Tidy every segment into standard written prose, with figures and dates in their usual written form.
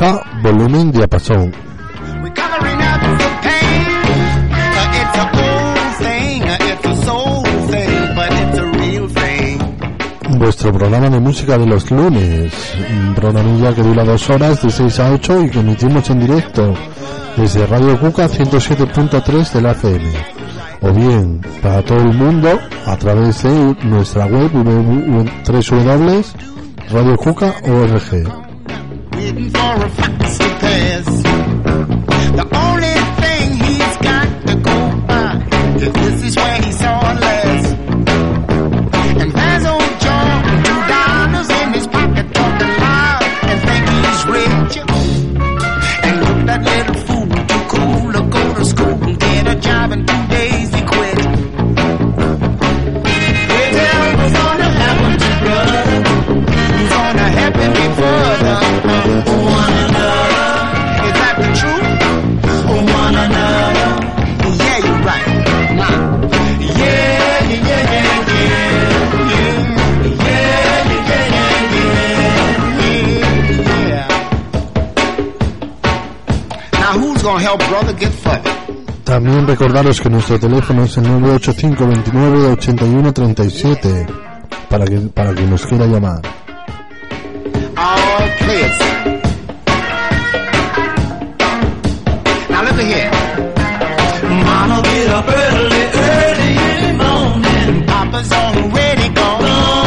Comienza Volumen Diapasón. Vuestro programa de música de los lunes, un programilla que dura 2 horas de 6 a 8 y que emitimos en directo desde Radio Cuca 107.3 de la FM, o bien para todo el mundo a través de nuestra web www.radiocuca.org. También recordaros que nuestro teléfono es el 985 29 81 37 para que nos quiera llamar. Now look here. Mama get up early in the morning. Papa's already gone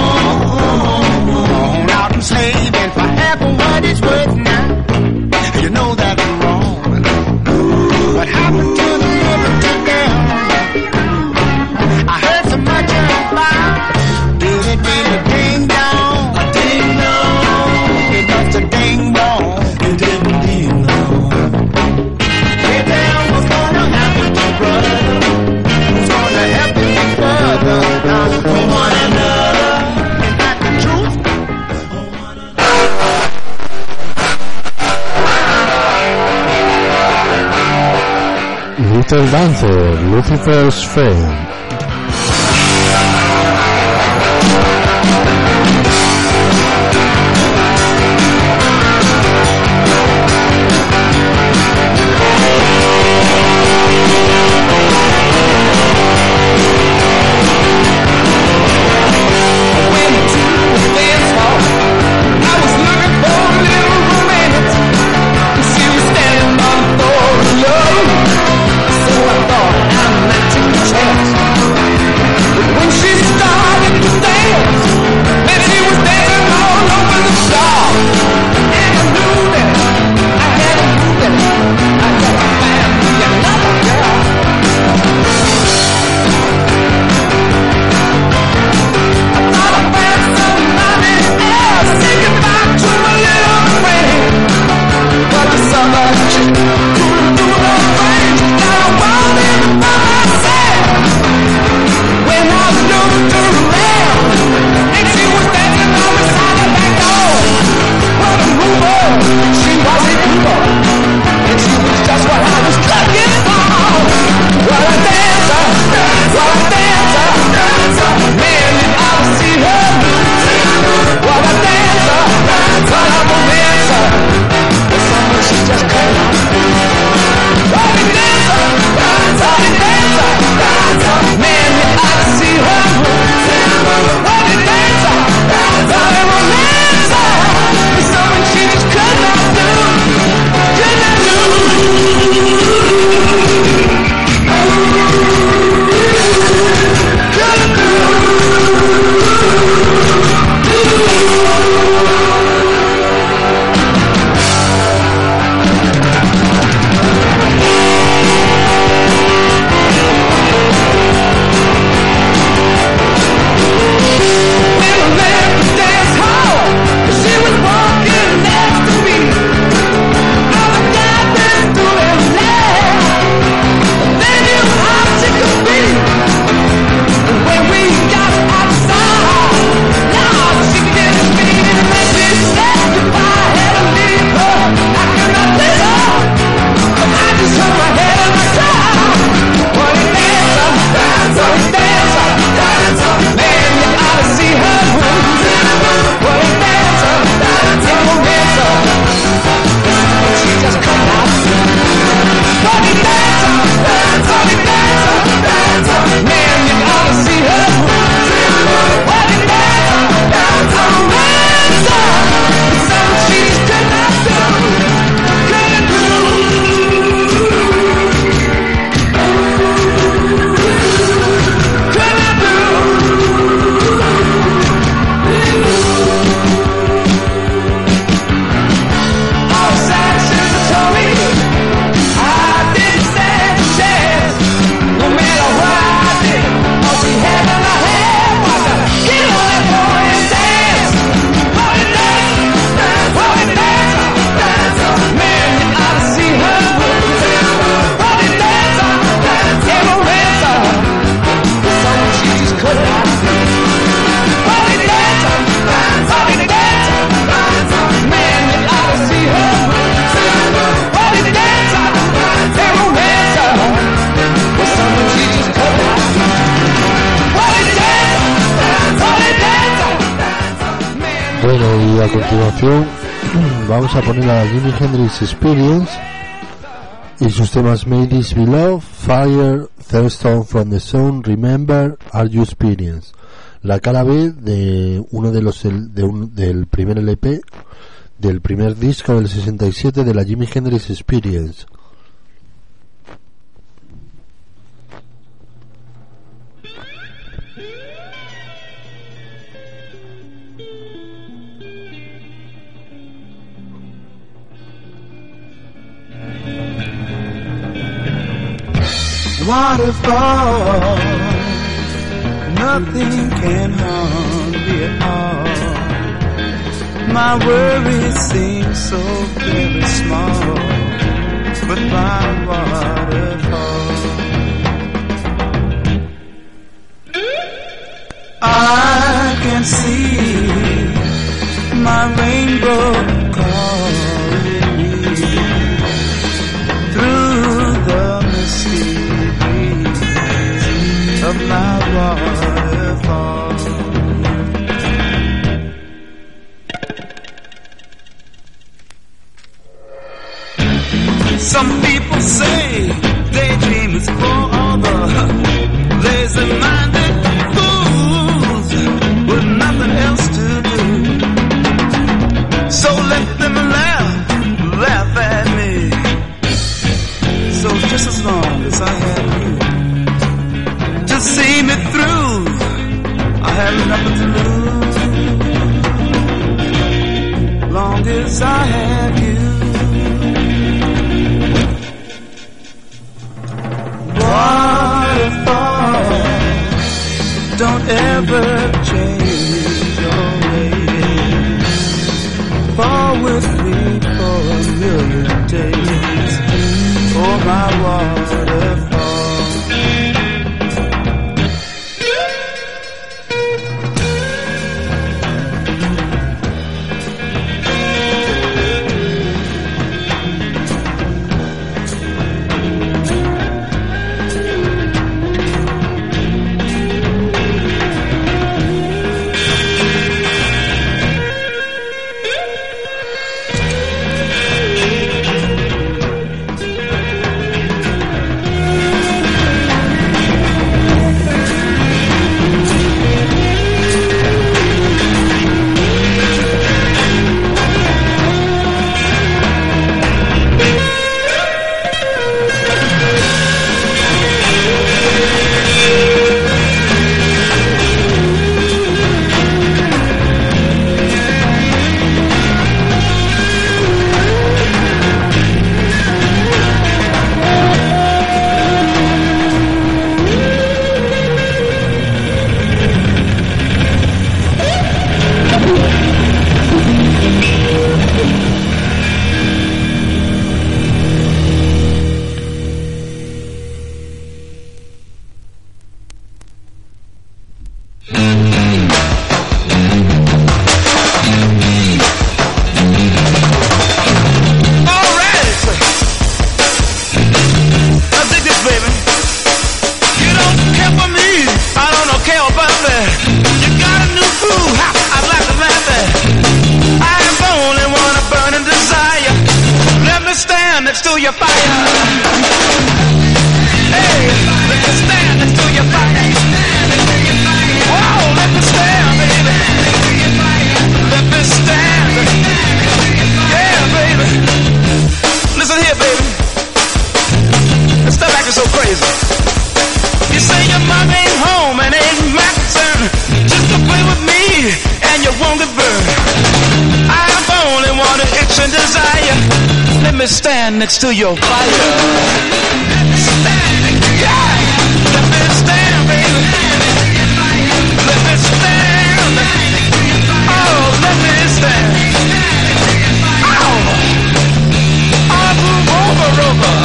out and slaving for half of what it's worth now. You know that's wrong. What happened to the liberty girl? I heard so much about. Did it ding dong? A ding dong. It must have ding dong. It didn't ding dong. Hey, tell what's gonna happen to brother? Who's gonna help me further? Now, for one another. Is that the truth? Little Dancer, Lucifer's Fame. So I thought I'm not too chance. Bueno, y a continuación vamos a poner a Jimi Hendrix Experience y sus temas May This Be Love, Fire, Thunderstone from the Sun, Remember, Are You Experience, la cara B de uno de los del primer LP del primer disco del 67 de la Jimi Hendrix Experience. Waterfall, nothing can harm me at all. My worries seem so very small, but by waterfall, I can see my rainbow calling me through the misty of my waterfall. Some people say daydream is for all the lazy-minded fools with nothing else to do. So let them laugh at me. So just as long as I have you to see me through, I have nothing to lose. Long as I have you. Waterfall, don't ever change your ways. Fall with me for a million days. Oh, my waterfall. Next to your fire. Let me stand, yeah. Let me stand, baby. Let me stand. Oh, let me stand. Oh, I'll move over,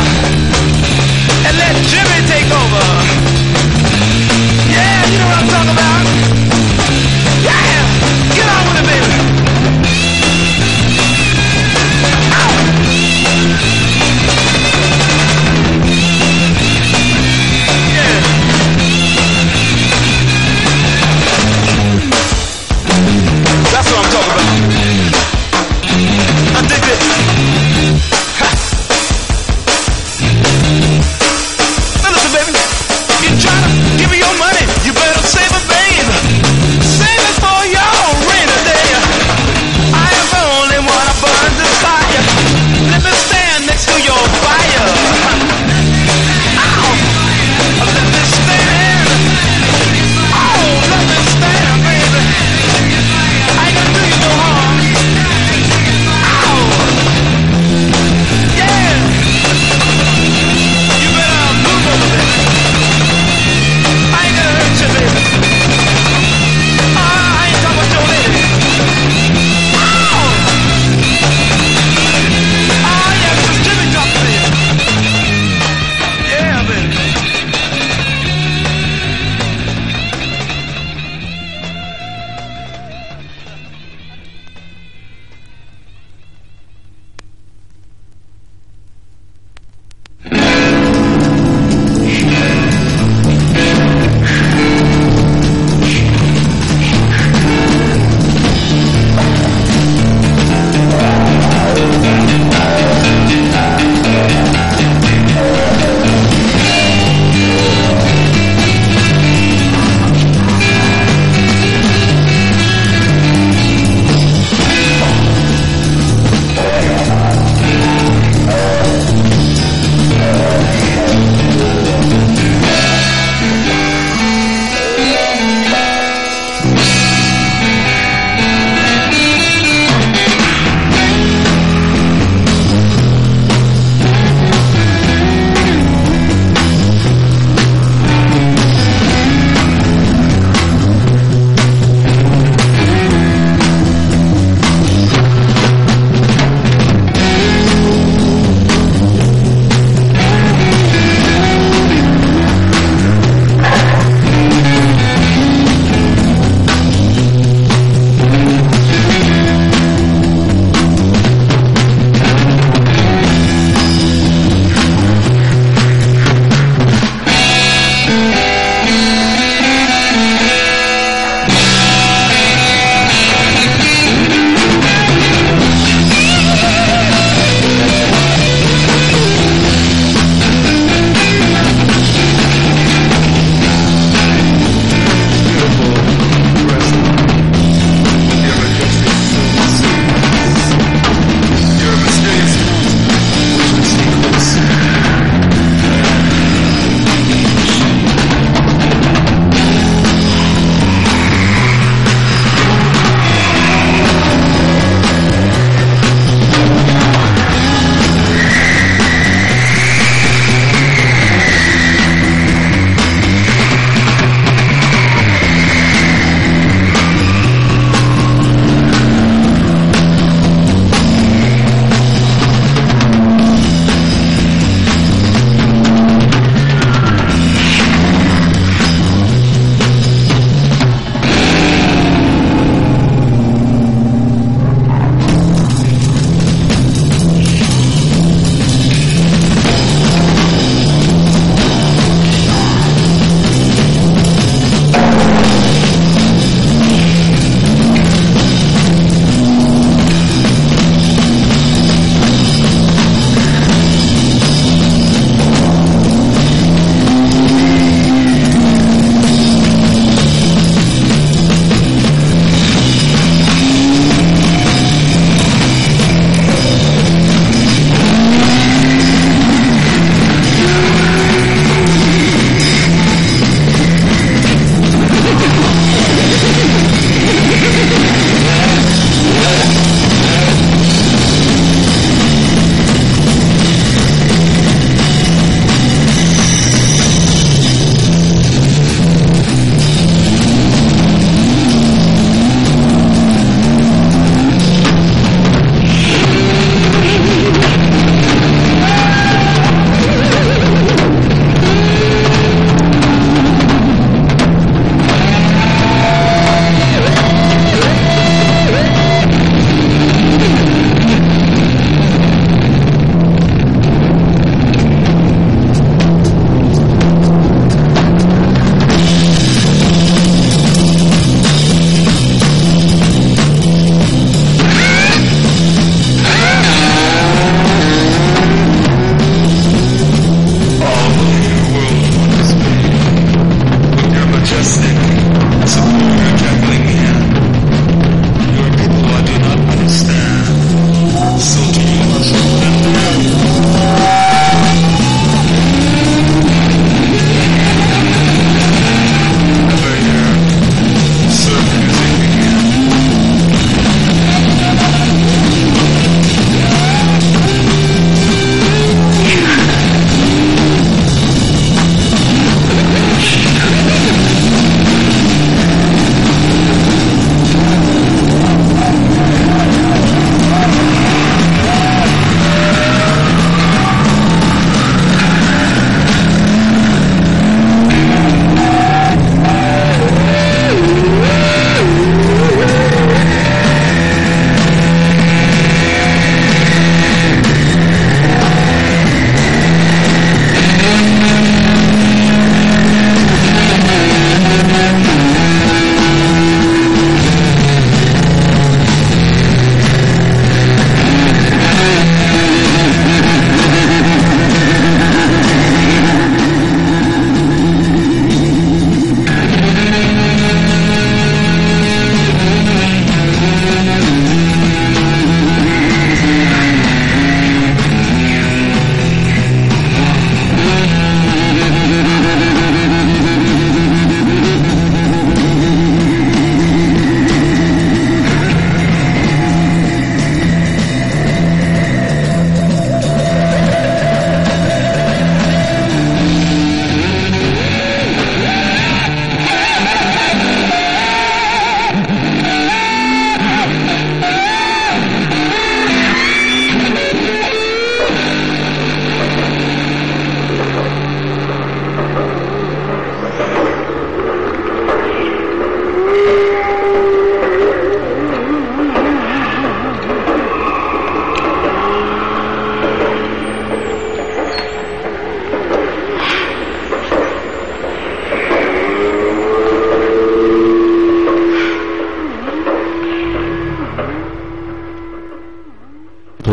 and let Jimmy take over. Yeah, you know what I'm talking about. Yeah, get on with it, baby. Yeah.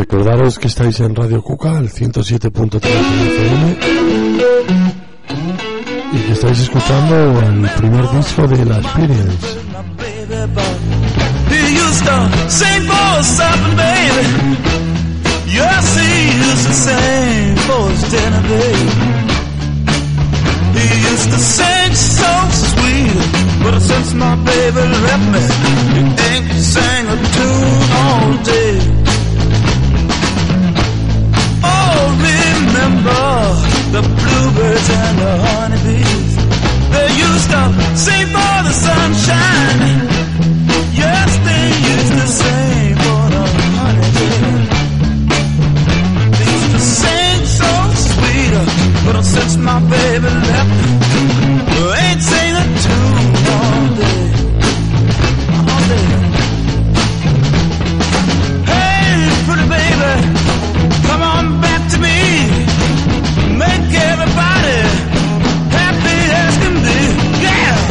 Recordaros que estáis en Radio Cuca, el 107.3 FM, y que estáis escuchando el primer disco de La Experience. He used to sing so sweet, but since my baby left me, he ain't sang a tune all day. Oh, remember the bluebirds and the honeybees. They used to sing for the sunshine. Yes, they used to sing for the honeybees. They used to sing so sweet, but since my baby left me, I ain't sing a tune all day, all day. Hey, pretty baby, come on back to me. Make everybody happy as can be, yeah.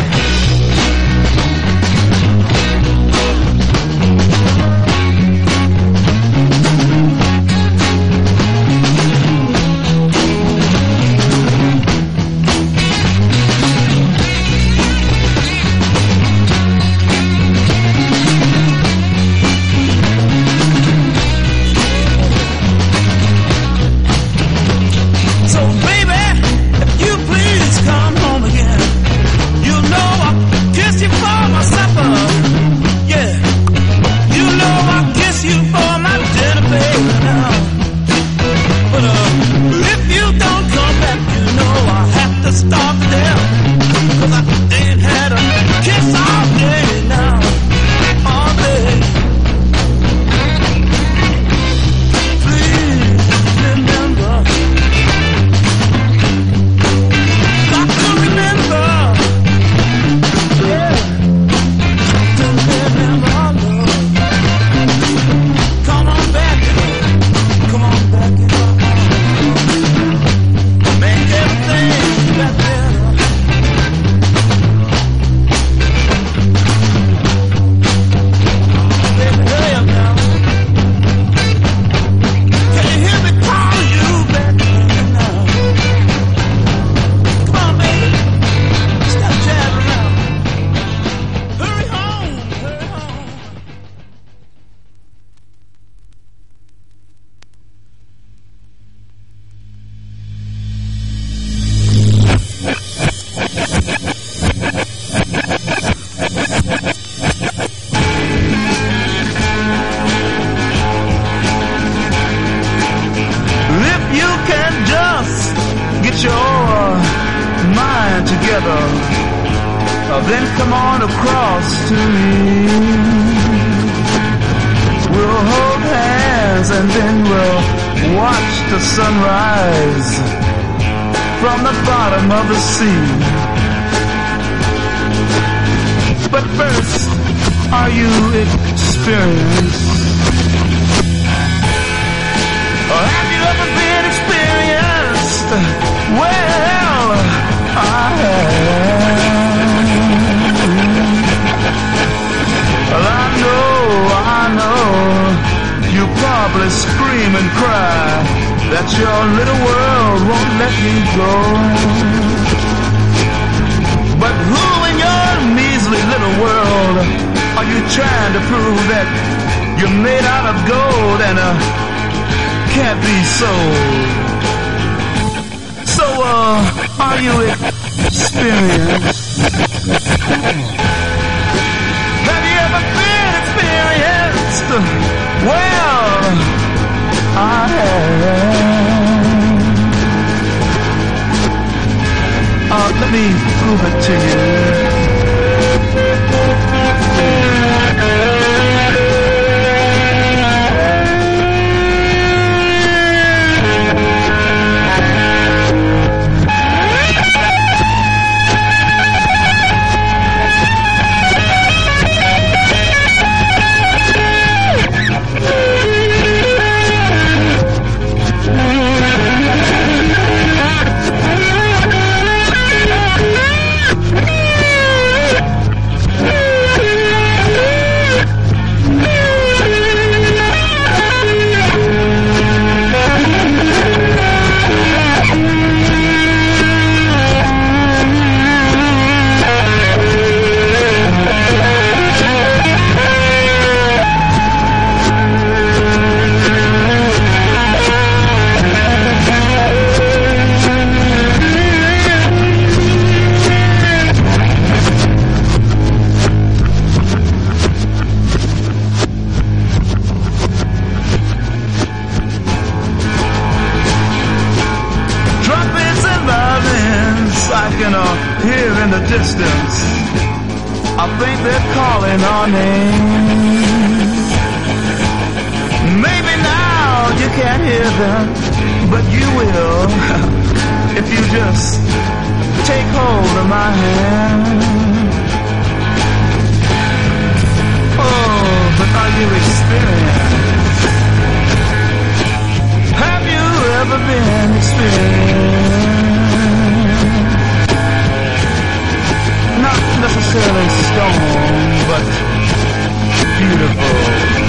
Let me prove it to you. think they're calling our name. Maybe now you can't hear them, but you will if you just take hold of my hand. Oh, but are you experienced? Have you ever been experienced? Not necessarily stone, but beautiful.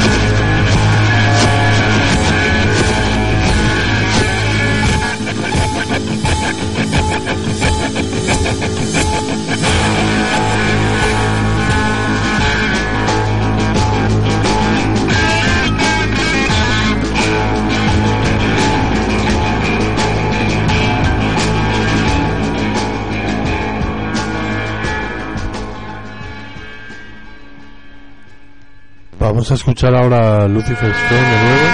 Vamos a escuchar ahora a Lucifer's Friend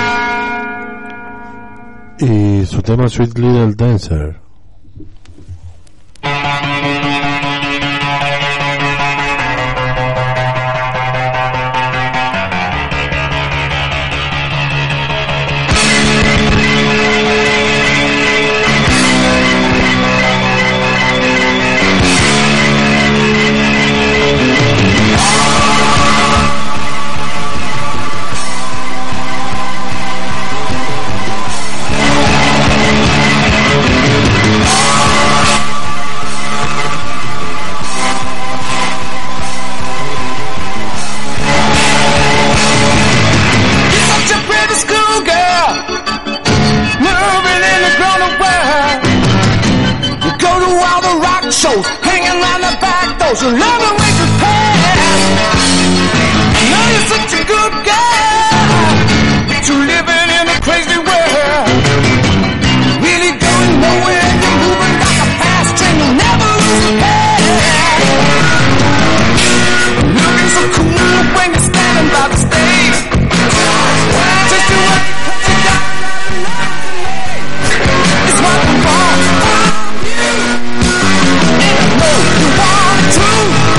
de nuevo y su tema Sweet Little Dancer. So love and make it pass. Now you're such a good girl, but you're living in a crazy world. Really going nowhere, you're moving like a fast train, you'll never lose the pass. Looking so cool when you're standing by the stage. Just do what you got. It's what we want from you, and I know you want it too.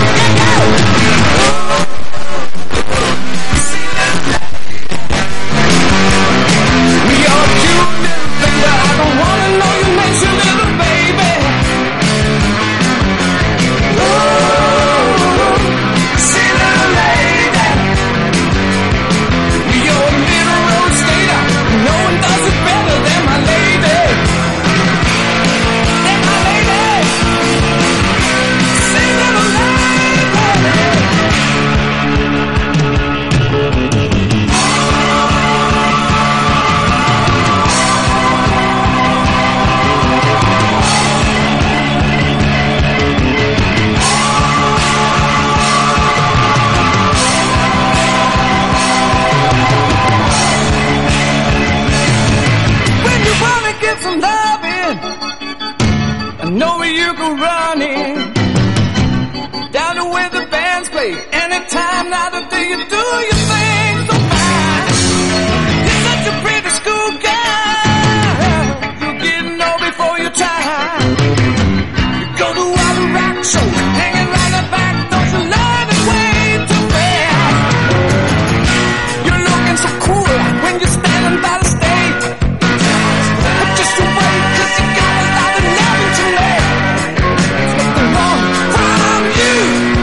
Anytime now the day you do your thing so fine. You're such a pretty school girl. You're getting old before your time. You go to all the rock shows, hanging around the back. Don't you learn it way too fast? You're looking so cool when you're standing by the stage. But just you wait, 'cause you got a lot of loving to make. There's nothing wrong from you.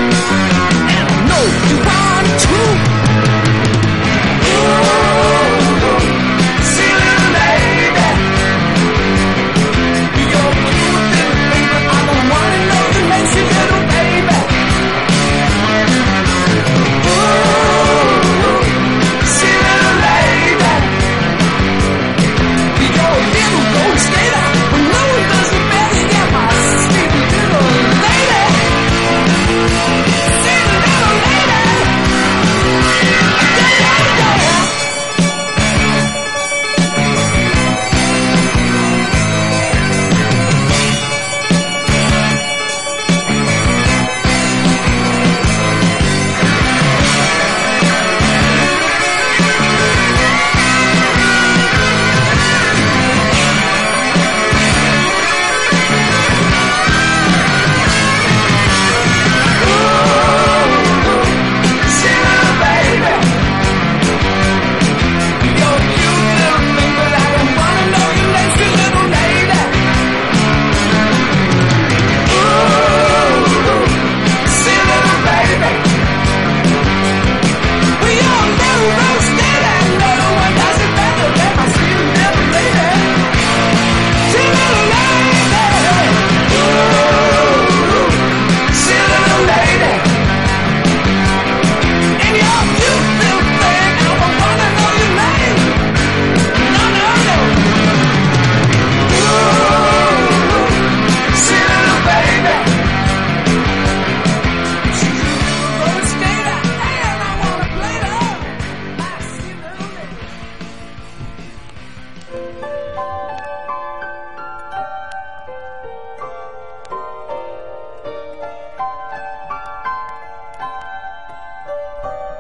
You want to. Ooh, see little lady, you're cute little thing, but I don't wanna know that makes you little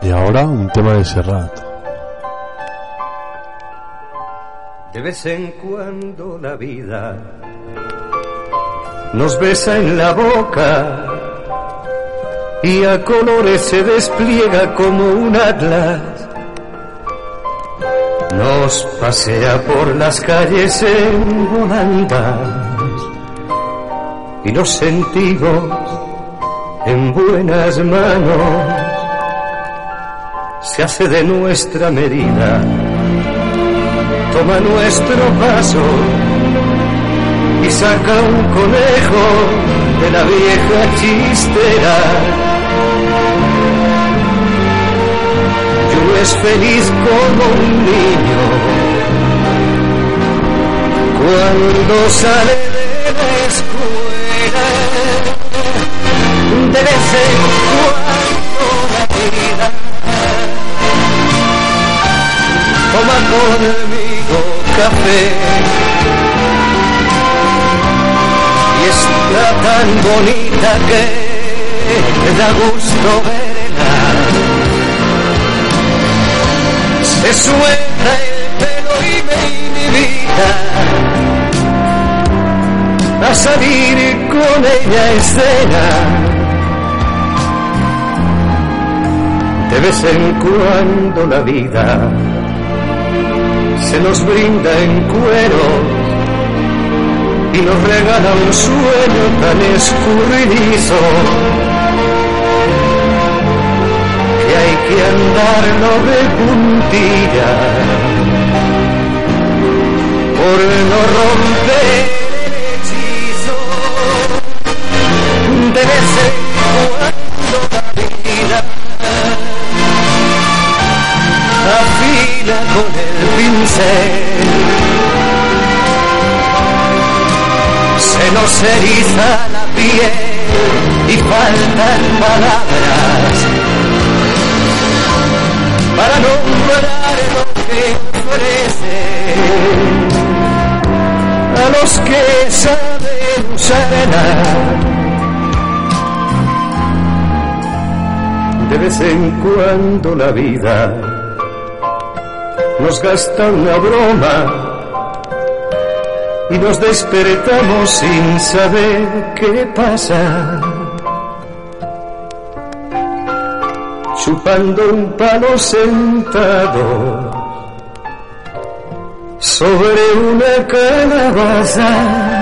Y ahora un tema de Serrat. De vez en cuando la vida nos besa en la boca y a colores se despliega como un atlas. Nos pasea por las calles en volandas y nos sentimos en buenas manos. Se hace de nuestra medida, toma nuestro paso y saca un conejo de la vieja chistera. Y uno es feliz como un niño cuando sale de la escuela. De vez en cuando la vida toma conmigo café y está tan bonita que me da gusto verla. Se suelta el pelo y me invita a salir con ella a escena. De vez en cuando la vida se nos brinda en cuero y nos regala un sueño tan escurridizo que hay que andarlo de puntilla por no romper el hechizo. De vez en cuando la vida afila con el pincel, se nos eriza la piel y faltan palabras para nombrar lo que ofrece a los que saben usarla. De vez en cuando la vida nos gasta una broma y nos despertamos sin saber qué pasa, chupando un palo sentado sobre una calabaza.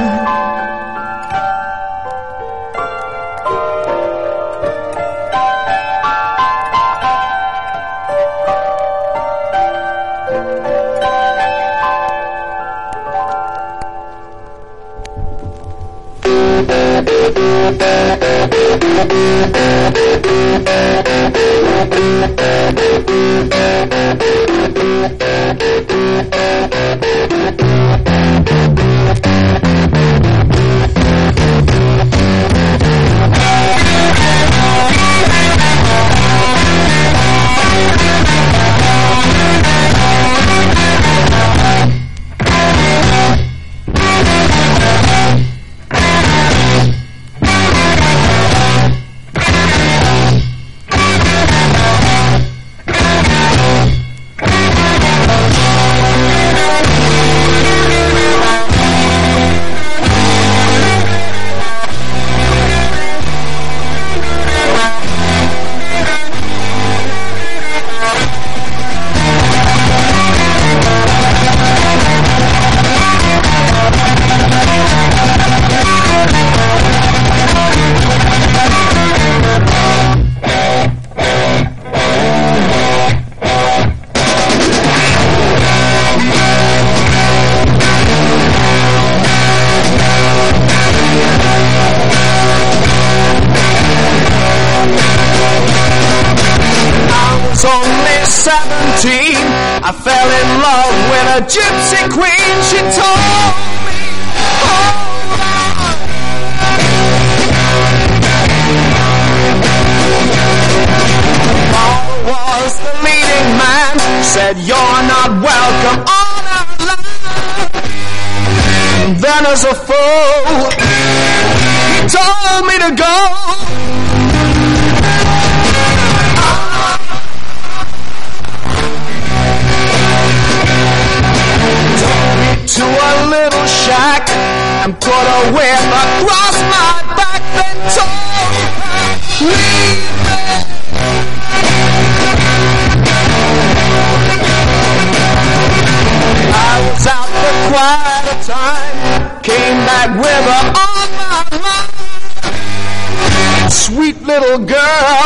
I fell in love with a gypsy queen. She told me, hold on. Paul was the leading man, said you're not welcome on our land. And then as a fool, he told me to go.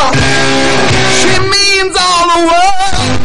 She means all the world.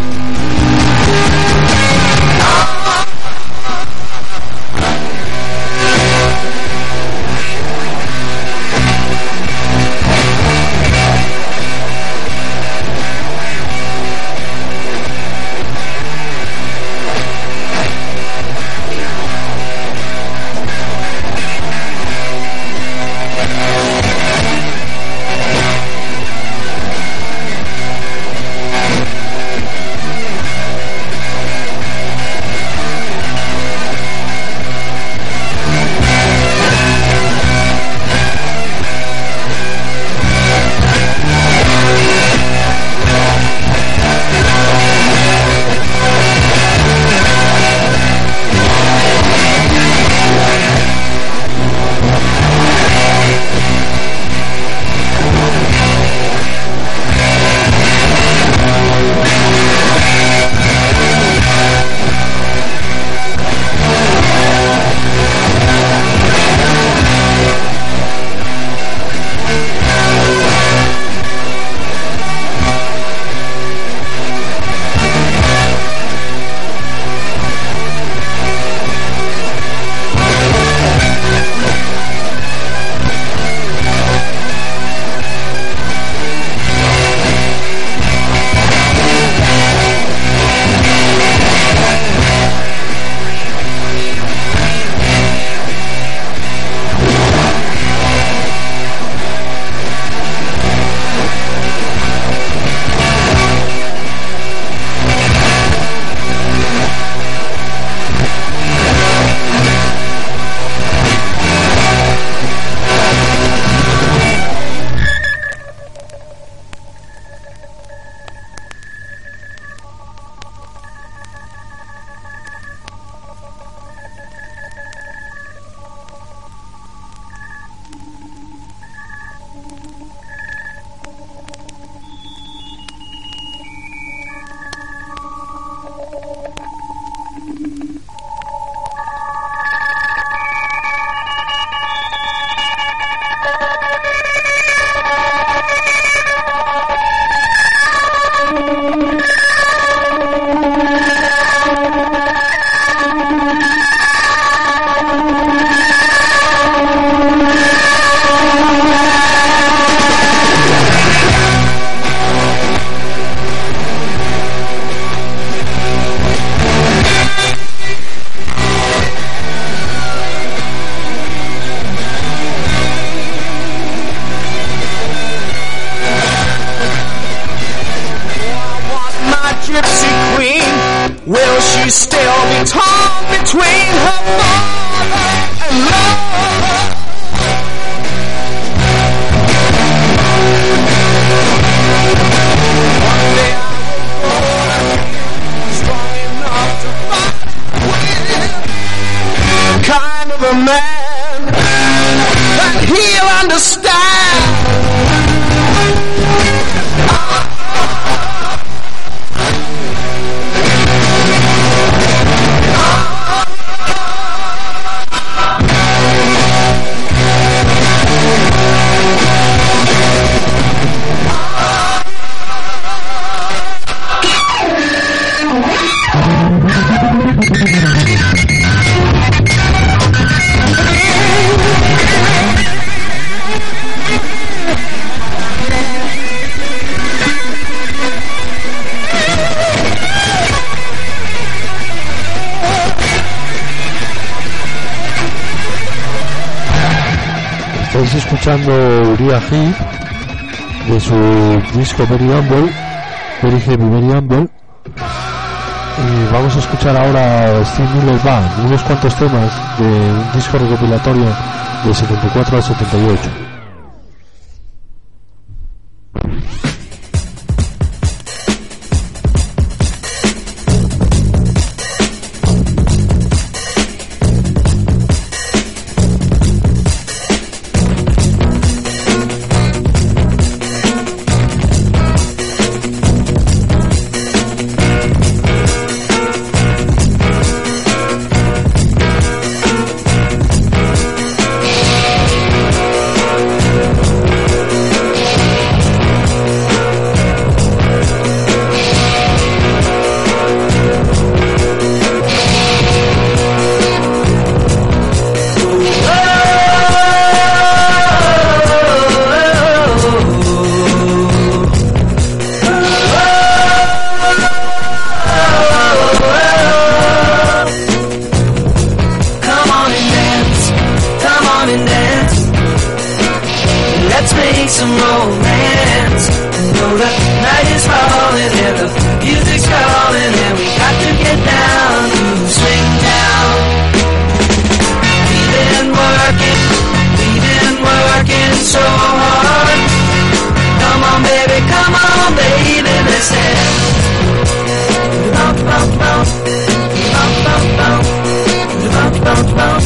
Estáis escuchando Uriah Heep de su disco Very Humble, Very Heavy, Very Humble. Y vamos a escuchar ahora Steve Miller Band, unos cuantos temas de un disco recopilatorio de 74 al 78. music's calling and we got to get down to swing down. We've been working so hard. Come on baby, let's dance. Bump, bump, bump, bump, bump, bump, bump, bump, bump.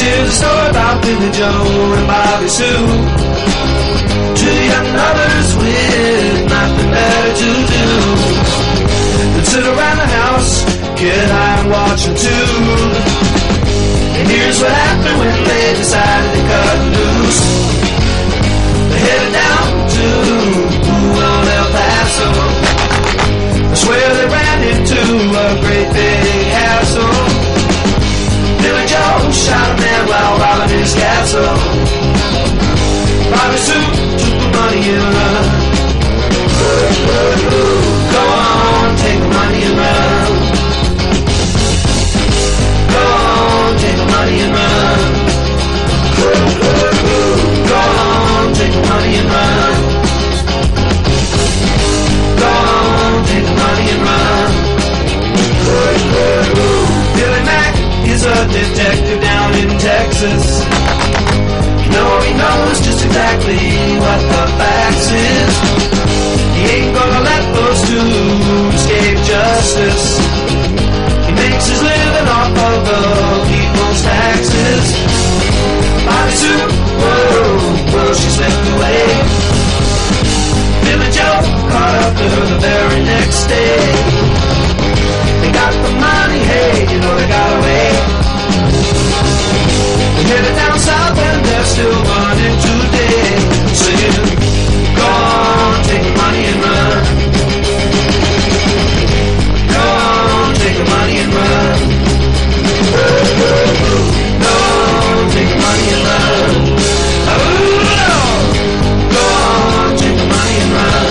Here's a story about Billy Joe and Bobby Sue, two young lovers with nothing better to do than sit around the house, get high and watch a tube. And here's what happened when they decided to cut loose. They headed down to old El Paso. That's where they ran into a great big hassle. Billy Joe shot a man while robbing his castle. Bobby Sue took the money and run. Go on, take the money and run. Go on, take the money and run. Go on, take the money and run. Go on, take the money and run. Billy Mack is a detective down in Texas. You know he knows just exactly what the facts is. He ain't gonna let those two escape justice. He makes his living off of the people's taxes. Bobby Sue, whoa, she slipped away. Billy Joe caught up to her the very next day. They got the money, hey, you know they got away. They headed down south and they're still running today, singing, go on, take the money and run. Go on, take the money and run. Go on, take the money and run. Go on, take the money and run.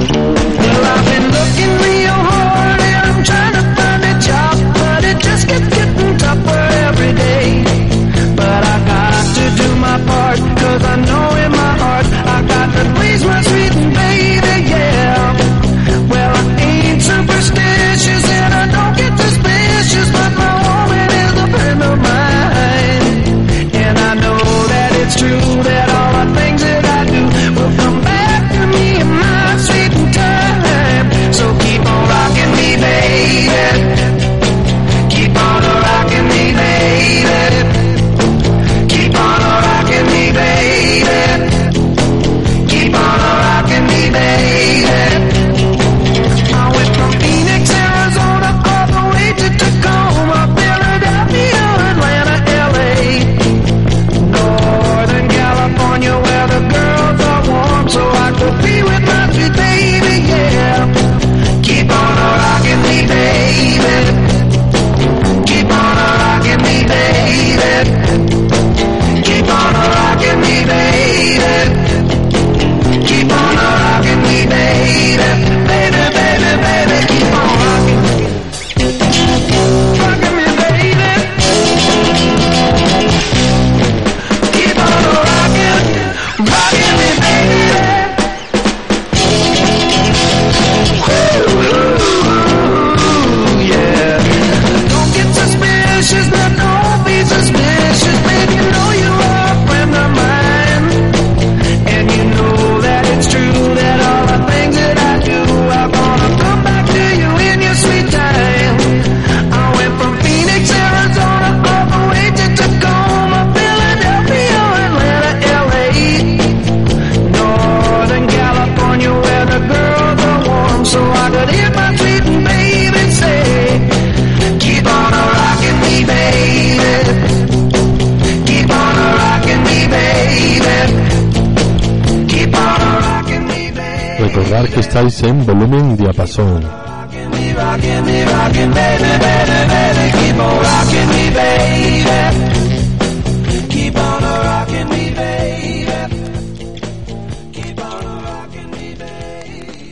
Well, I've been looking real hard and I'm trying to find a job, but it just gets Recordad que estáis en volumen diapasón. Rockin' me, baby, baby, baby, keep on rockin' me, baby. Keep on rockin' me, baby. Keep on rockin' me, baby.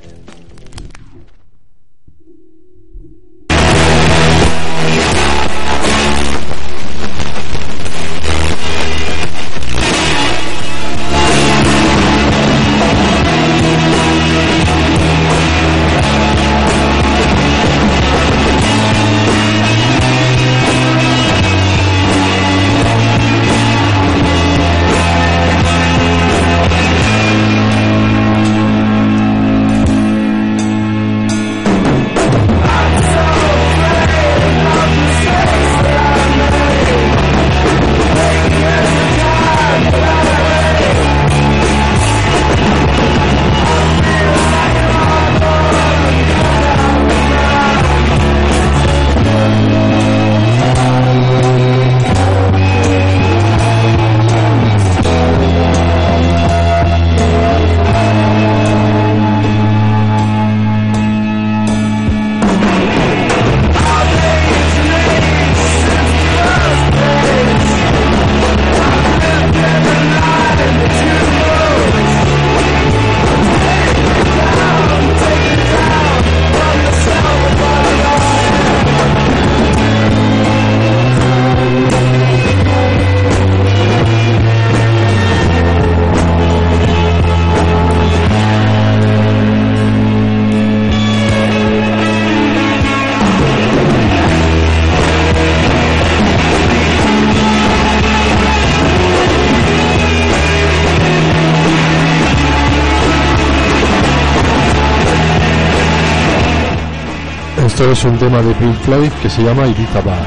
Esto es un tema de Pink Floyd que se llama Ibiza Bar.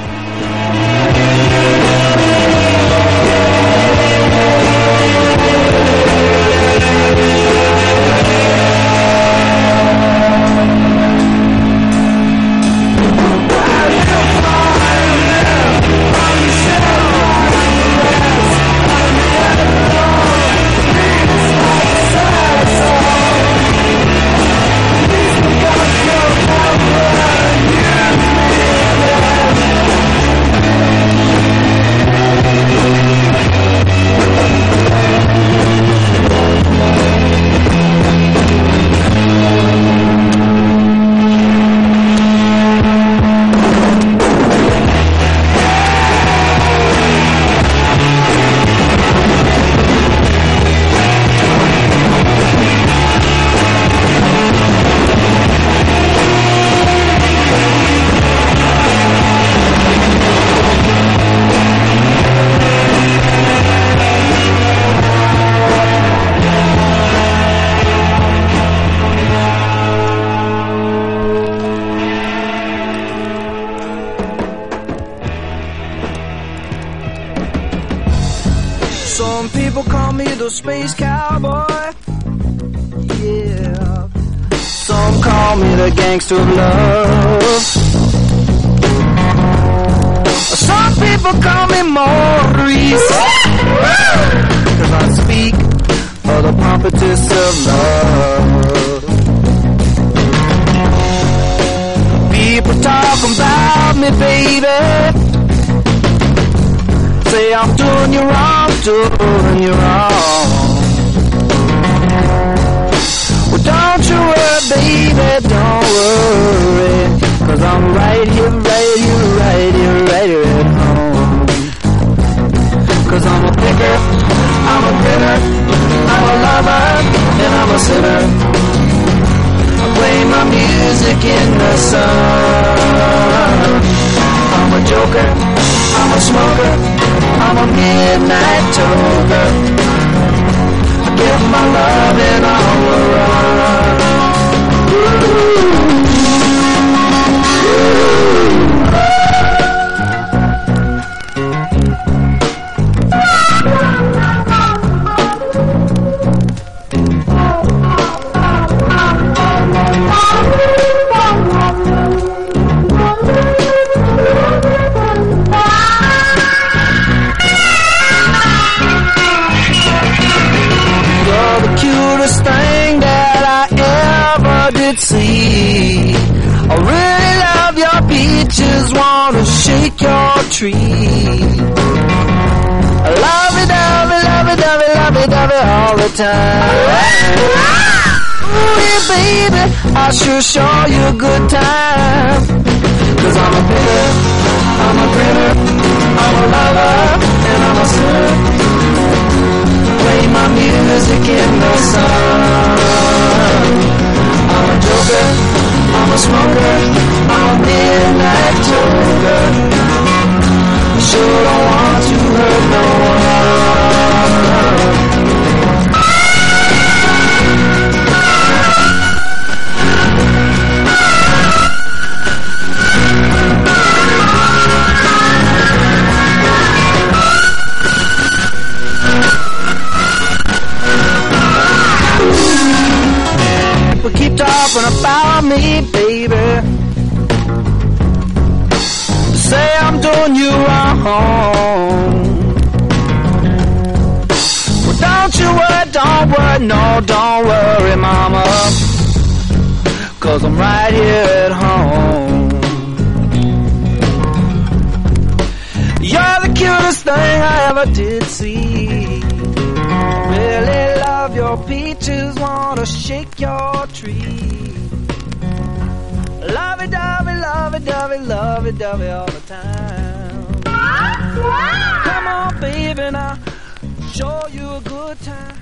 Some people call me the space cowboy. Yeah. Some call me the gangster of love. Some people call me Maurice. Cause I speak of the pompous of love. People talk about me, baby. Say I'm doing you wrong, doing you wrong. Well, don't you worry, baby, don't worry. Cause I'm right here, right here, right here, right here at home. Cause I'm a picker, I'm a grinner, I'm a lover, and I'm a sinner. I play my music in the sun. I'm a joker, I'm a smoker, I'm a midnight toker. I give my love and all around. Thing that did see. I really love your peaches, wanna shake your tree. I love it, love it, love it, love it, love it, love it all the time. Ooh, yeah, baby, I sure show you a good time. 'Cause I'm a bitter, I'm a grinner, I'm a lover, and I'm a sinner. Play my music in the sun. I'm a joker, I'm a smoker, I'm a midnight toker. I sure don't want to hurt no one. Well, keep talking about me, baby. Say I'm doing you wrong. Well, don't you worry, don't worry, no, don't worry, mama. 'Cause I'm right here at home. You're the cutest thing I ever did see. Really love your peaches, wanna shake your tree. Love it, love it, love it, love it, love it, love it all the time. Come on, baby, now show you a good time.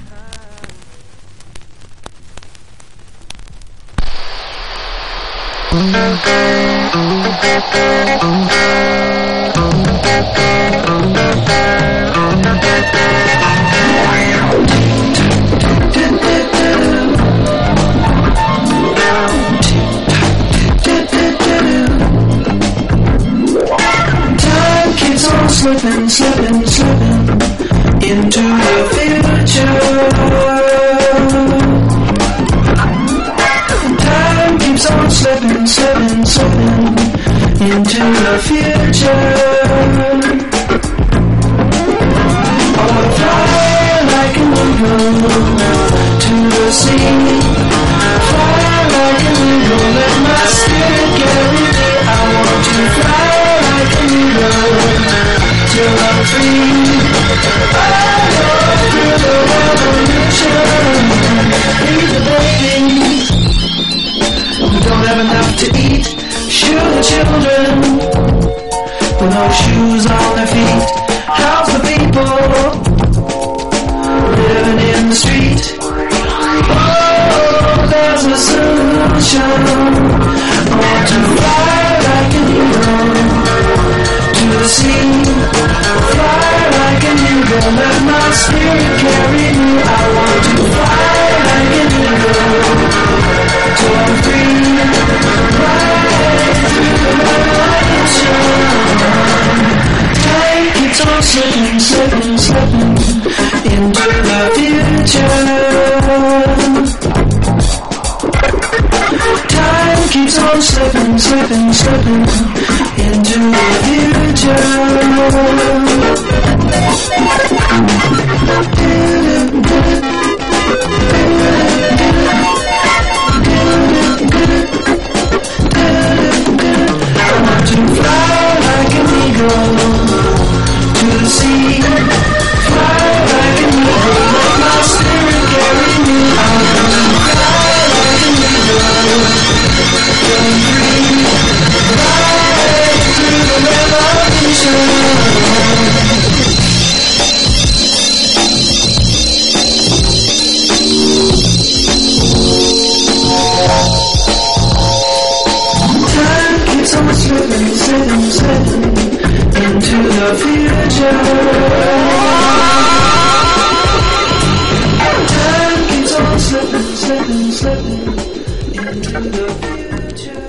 Time keeps on slipping, slipping, slipping into the future. Time keeps on slipping, slipping, slipping into the future. Oh, I fly like an eagle to the sea. Fly like an eagle, let my spirit carry me. I want to fly like an eagle till I'm free. I go through the revolution. Lead the babies who don't have enough to eat. Shoe the children with no shoes on their feet. Help the people living in the street. Oh, there's a solution. I want to fly like an eagle to the sea. Fly like an eagle, let my spirit carry me. I want to fly like an eagle till I'm free. Right through the revolution. Time keeps on slipping, slipping, slipping into the future. Time keeps on slipping, slipping, slipping into the future. I want to fly like an eagle to the sea. Fly like an eagle, let my spirit carry me. I want to fly like an eagle till I'm free. Right through the revolution. Time keeps on slipping, slipping, slipping into the future. Time keeps on slipping, slipping, slipping into the future.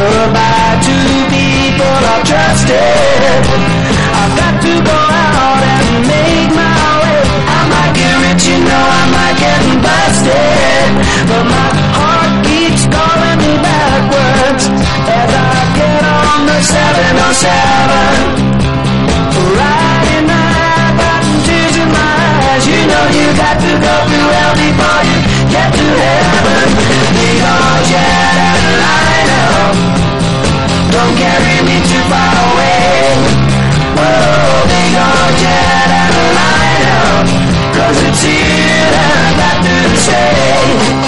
by two people I've trusted. I've got to go out and make my way. I might get rich, you know, I might get busted, but my heart keeps calling me backwards as I get on the 707. Riding high, got tears in my eyes. You know you got to go through hell before you get to heaven. Big old jet airliner, don't carry me too far away. Whoa, big old jet airliner, 'cause it's here that I got to stay.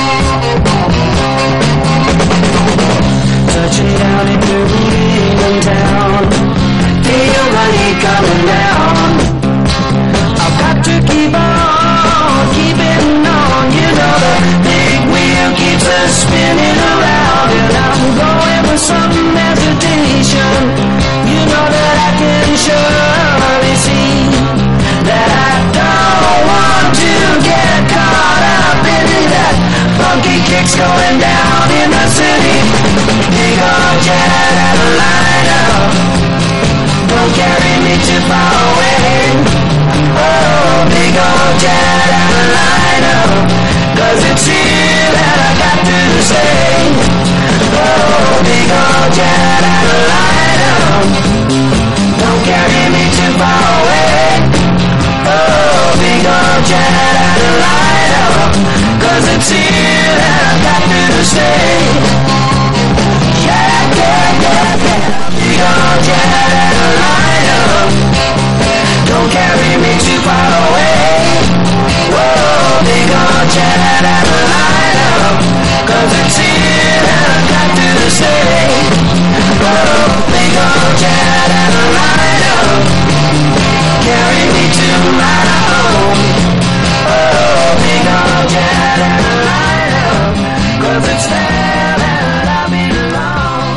Touching down in New England town, feel the heat coming down. I've got to keep on, keeping on. You know the big wheel keeps us spinning around, and I'm going with some hesitation. You know that I can surely see that I don't want to get caught up in that funky kicks going down in the city. Big old jet airliner, don't carry me too far away. Oh, big old jet airliner, 'cause it's here that I got to stay. Oh, big old jet airliner, don't carry me too far away. Oh, big old jet airliner, 'cause it's here that I got to stay. Yeah, yeah, yeah, yeah. Big old jet airliner, don't carry me too far away. Whoa, big old jet airliner, 'cause it's here that I got to stay. Whoa, big old jet airliner, carry me to my home. Oh, big old jet airliner, 'cause it's there that I belong.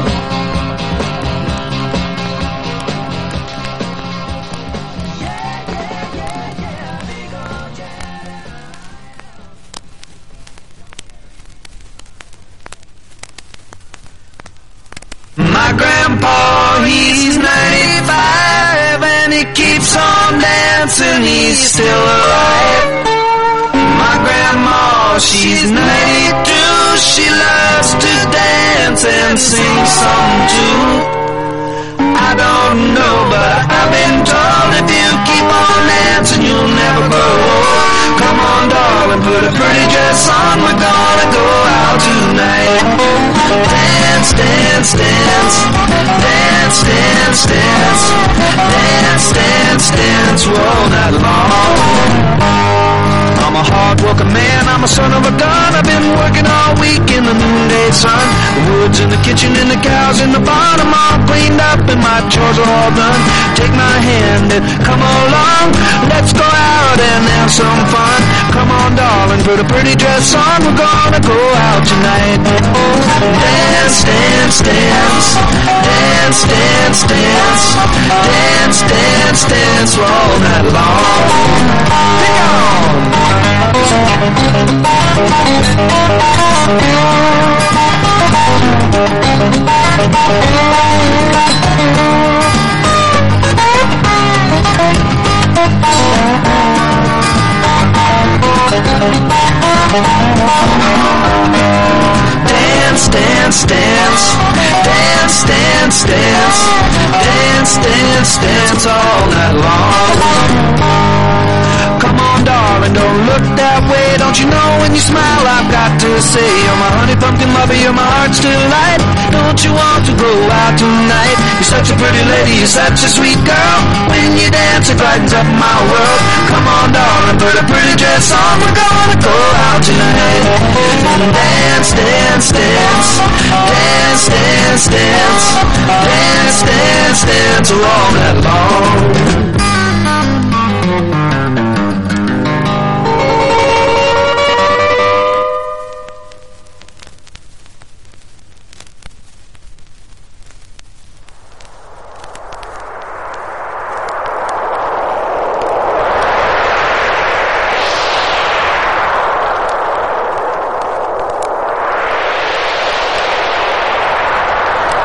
My grandpa, he's 95 and he keeps on dancing, he's still alive. My grandma, she's 92, she loves to dance and sing some too. I don't know, but I've been told if you keep on dancing, you'll never grow old. Come on, darling, put a pretty dress on, we're gonna go out tonight. Dance, dance, dance, dance, dance, dance, dance, dance, dance, all night long. I'm a hard-working man, I'm a son of a gun. I've been working all week in the noonday sun. The woods in the kitchen and the cows in the barn, I'm all cleaned up and my chores are all done. Take my hand and come along, let's go out and have some fun. Come on, darling, put a pretty dress on, we're gonna go out tonight. Dance, dance, dance, dance, dance, dance, dance, dance, dance, all night long. Pick on! Dance, dance, dance, dance, dance, dance, dance, dance, dance all night long. Come on, darling, don't look that way. Don't you know when you smile, I've got to say, you're my honey pumpkin lover, you're my heart's delight. Don't you want to go out tonight? You're such a pretty lady, you're such a sweet girl. When you dance, it brightens up my world. Come on, darling, put a pretty dress on, we're gonna go out tonight. Dance, dance, dance, dance, dance, dance, dance, dance, dance all night long.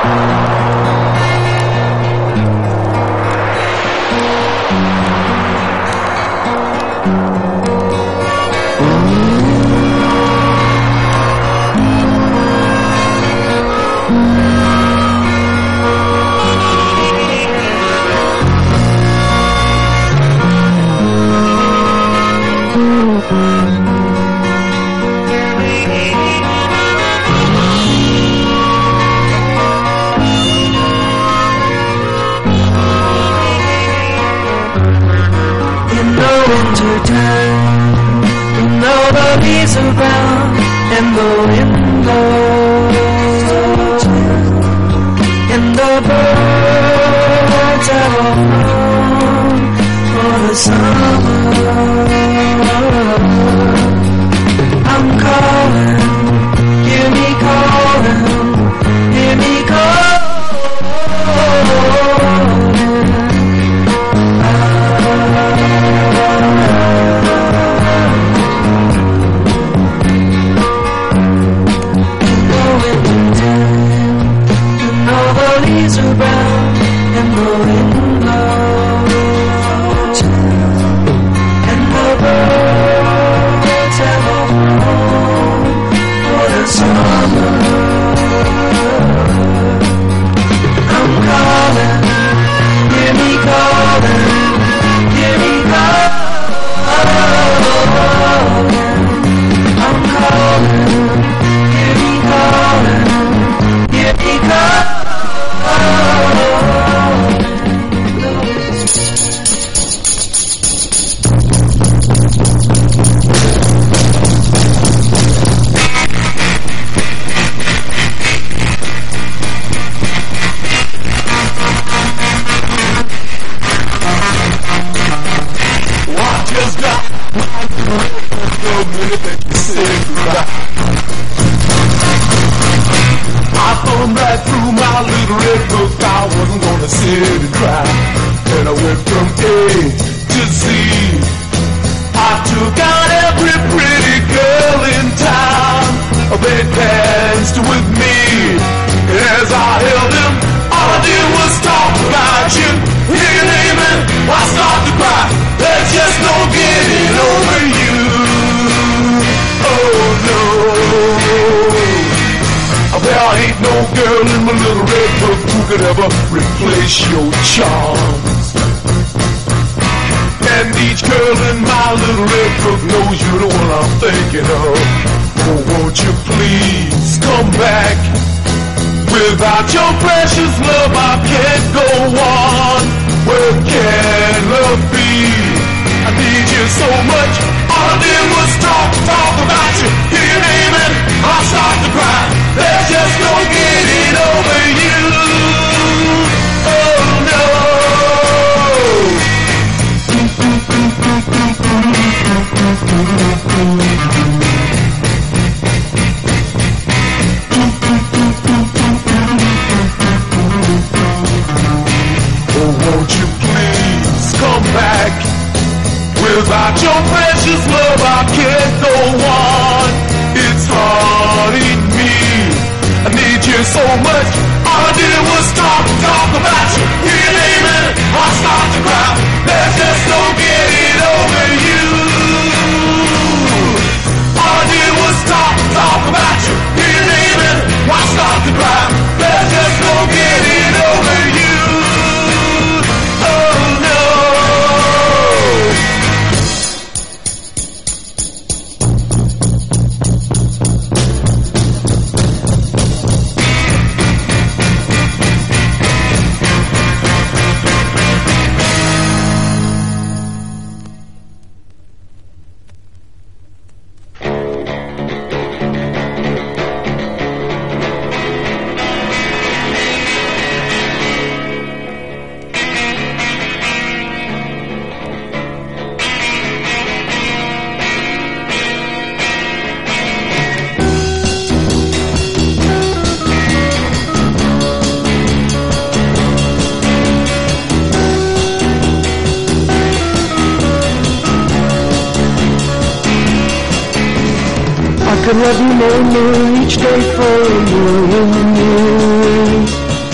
could love you more and more each day for a million years.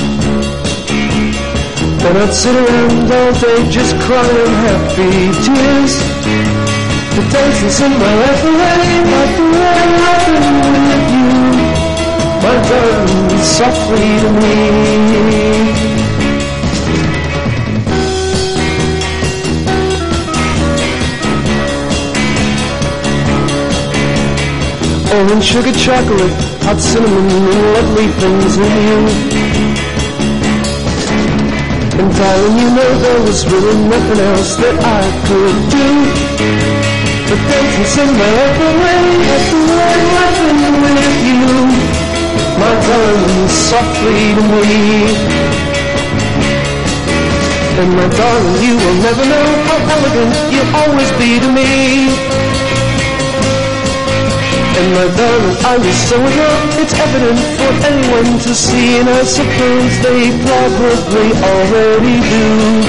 not sit around all day just crying happy tears. The dance and sing my life away, like the way I've been with you, my darling, softly to me. Orange sugar chocolate, hot cinnamon, and lovely things in you. And darling, you know there was really nothing else that I could do but dance and sing my life away, at the way I've been with you, my darling, softly to me. And my darling, you will never know how elegant you'll always be to me. And my darling, I was so in love, it's evident for anyone to see, and I suppose they probably already do.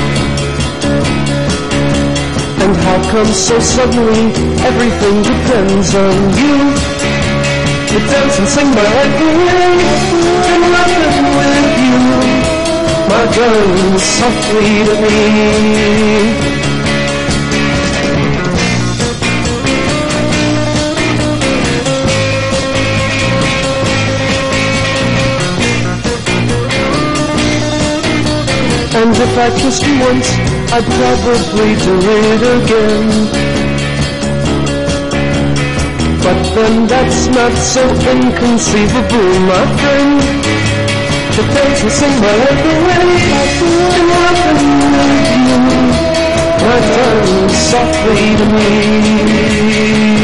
And how come so suddenly everything depends on you? To dance and sing my life away, and laughing with you, my darling, softly to me. And if I kissed you once, I'd probably do it again. But then that's not so inconceivable, my friend. To dance and sing my life away, and laughing with you, my darling, softly to me.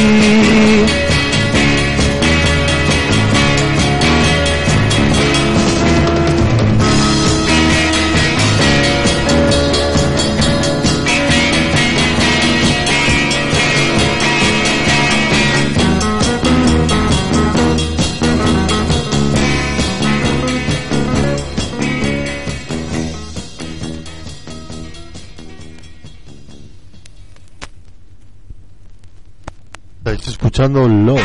Estáis escuchando Love.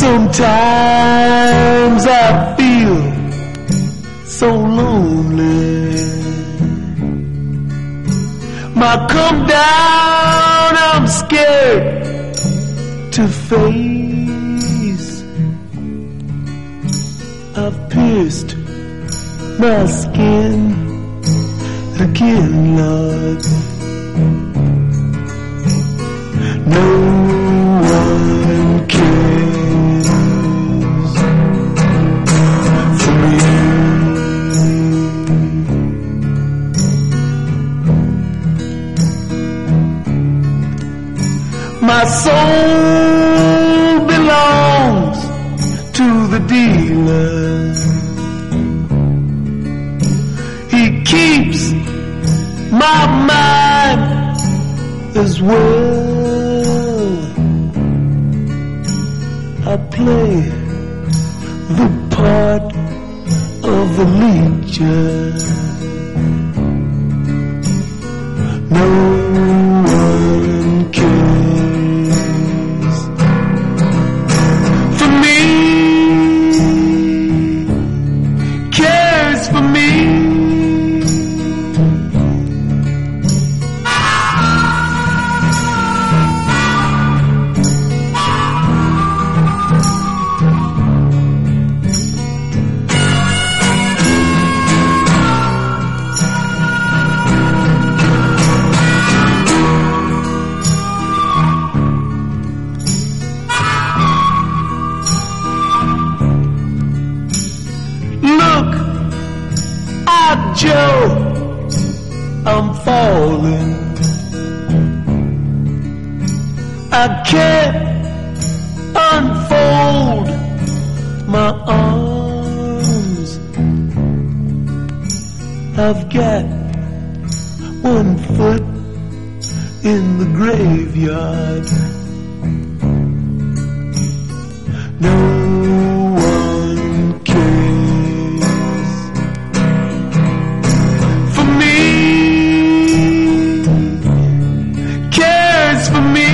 Sometimes I feel so lonely. My come down, I'm scared to face. I've pierced my skin again, Lord. No one cares for me. My soul belongs to the dealer. He keeps my mind as well. I play the part of the leecher. No one cares for me, cares for me. Joe, I'm falling. I can't unfold my arms. I've got one foot in the graveyard. No one cares for me, cares for me,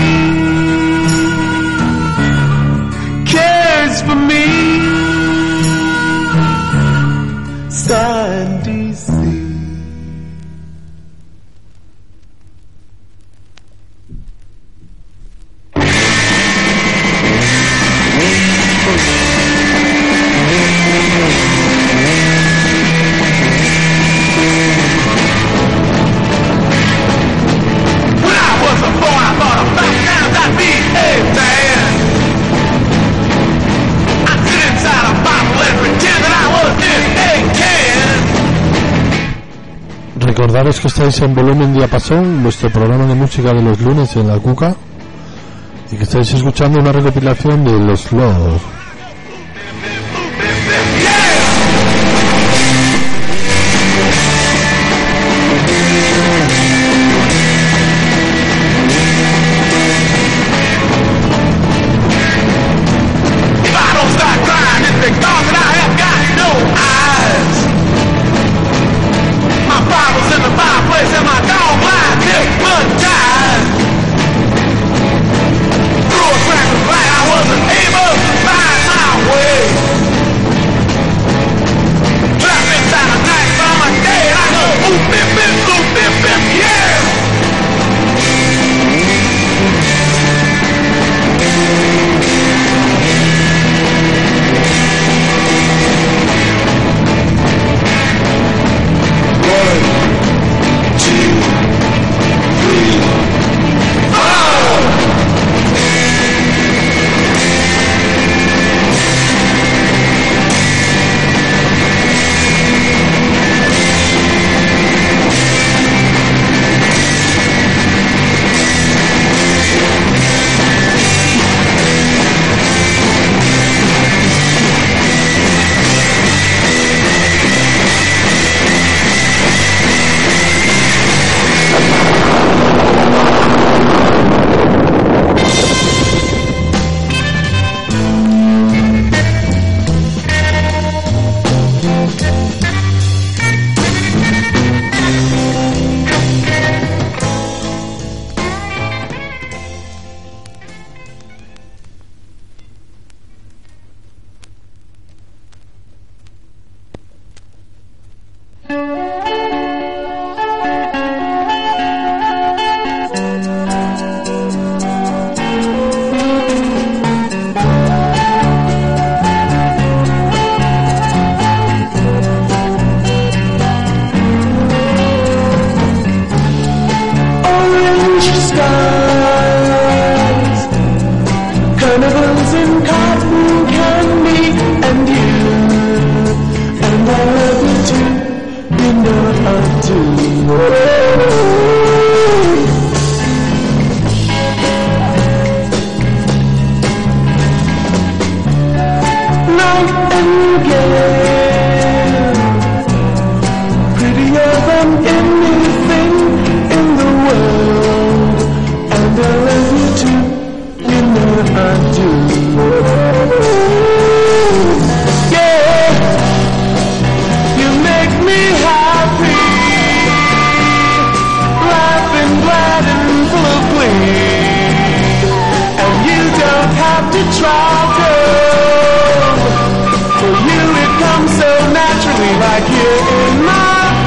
cares for me. Sign DC. Recordaros que estáis en Volumen Diapasón, vuestro programa de música de los lunes en la Cuca, y que estáis escuchando una recopilación de los Lord. Threw a crack of light, I wasn't able to find do. Yeah, you make me happy, laughing, glad and full of glee. And you don't have to try, girl. For you it comes so naturally, like you're in my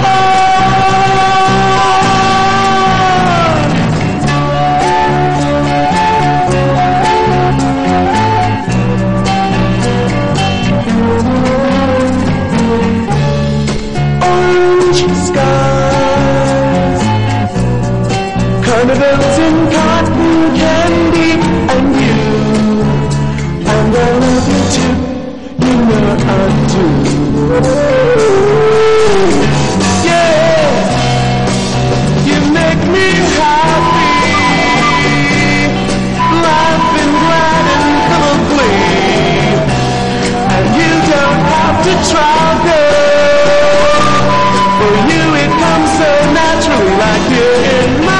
carnivals in cotton candy and you, and I love you too, you know I do. Yeah, you make me happy, laughing, glad and full of glee, and you don't have to try, girl, for you it comes so naturally, like you're in my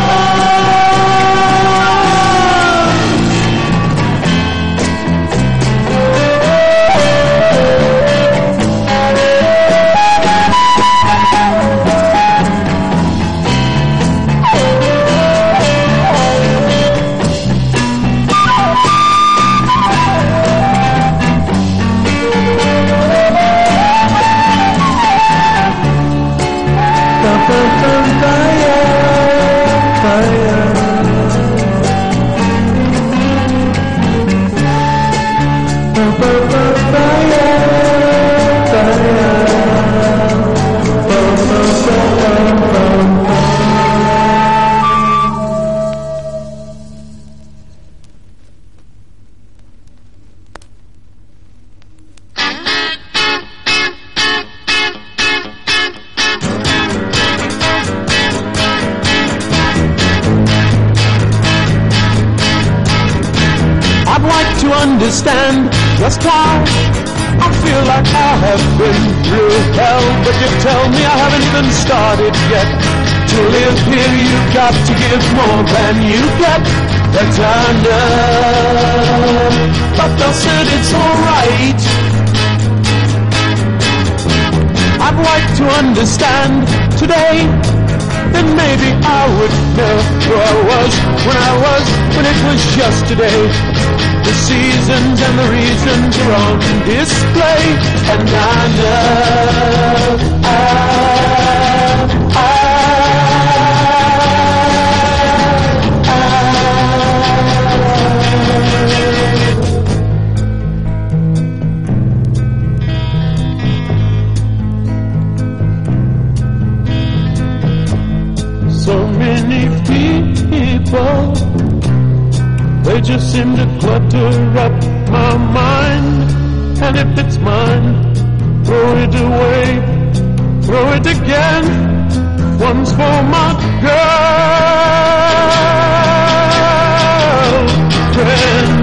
understand just why I feel like I have been through hell, but you tell me I haven't even started yet. To live here you've got to give more than you get. That's I know, but they said it's alright. I'd like to understand today, then maybe I would know who I was when it was yesterday. The seasons and the reasons are on display, and I know. So many people, they just seem to clutter up my mind. And if it's mine, throw it away, throw it again. One's for my girlfriend.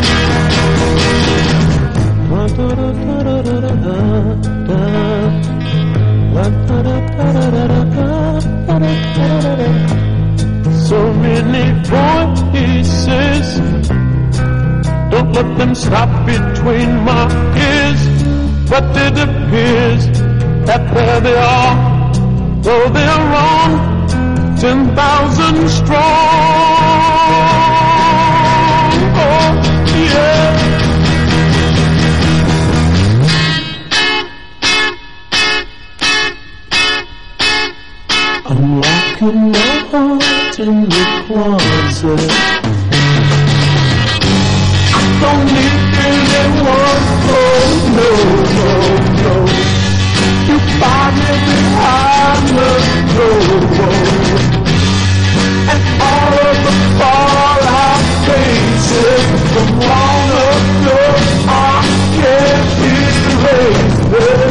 So many voices, don't let them stop between my ears. But it appears that where they are, though they are wrong, 10,000 strong. Oh, yeah. I'm locking my heart in the closet. I don't need anyone, oh no, no, no. You find me behind the door. And all of the fallout faces from long ago, I can't erase this.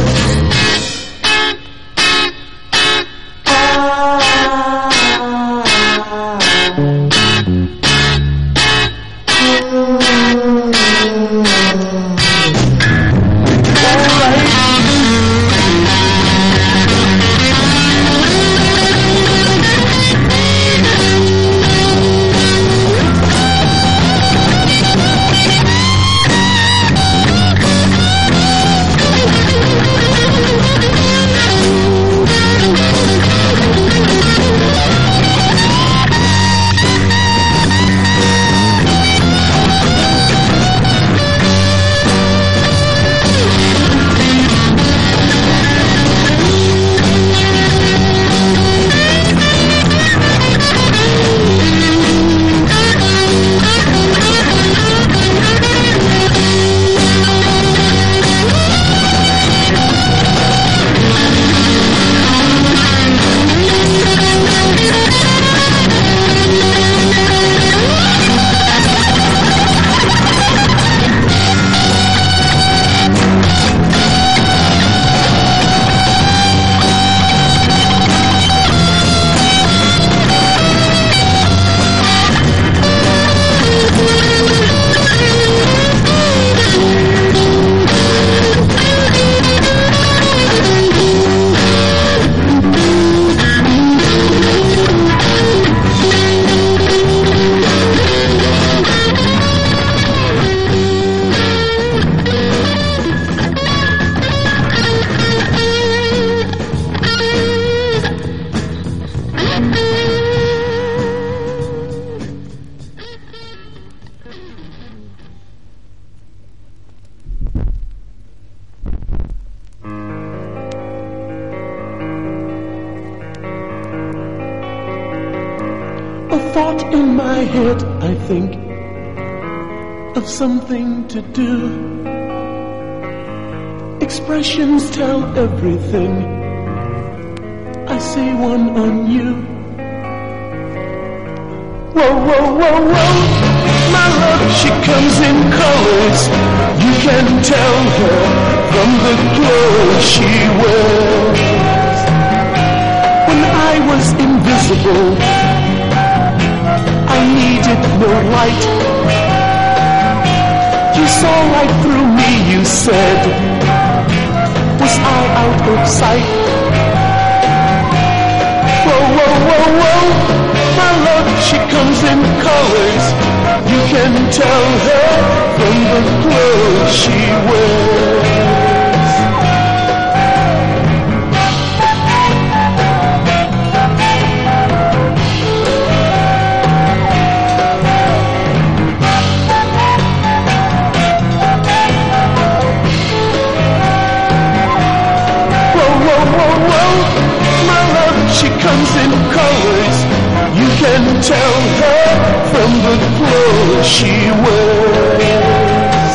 thought in my head, I think of something to do. Expressions tell everything. I say one on you. Whoa, whoa, whoa, whoa. My love, she comes in colors. You can tell her from the clothes she wears. When I was invisible, I needed no light. You saw right through me, you said. Was I out of sight? Whoa, whoa, whoa, whoa. My love, she comes in colors. You can tell her from the clothes she wears. She comes in colors. You can tell her from the clothes she wears.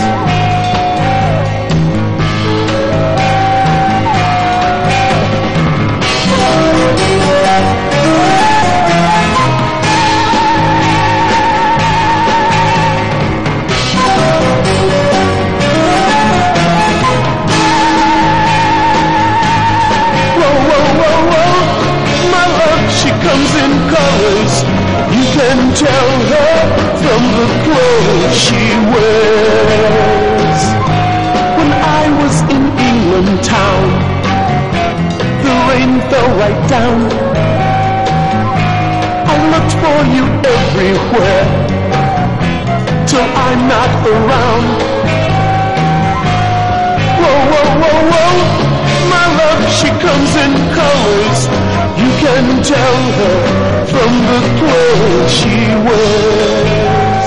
Comes in colors. You can tell her from the clothes she wears. When I was in England town, the rain fell right down. I looked for you everywhere till I'm not around. Whoa, whoa, whoa, whoa. My love, she comes in colors. You can tell her from the clothes she wears.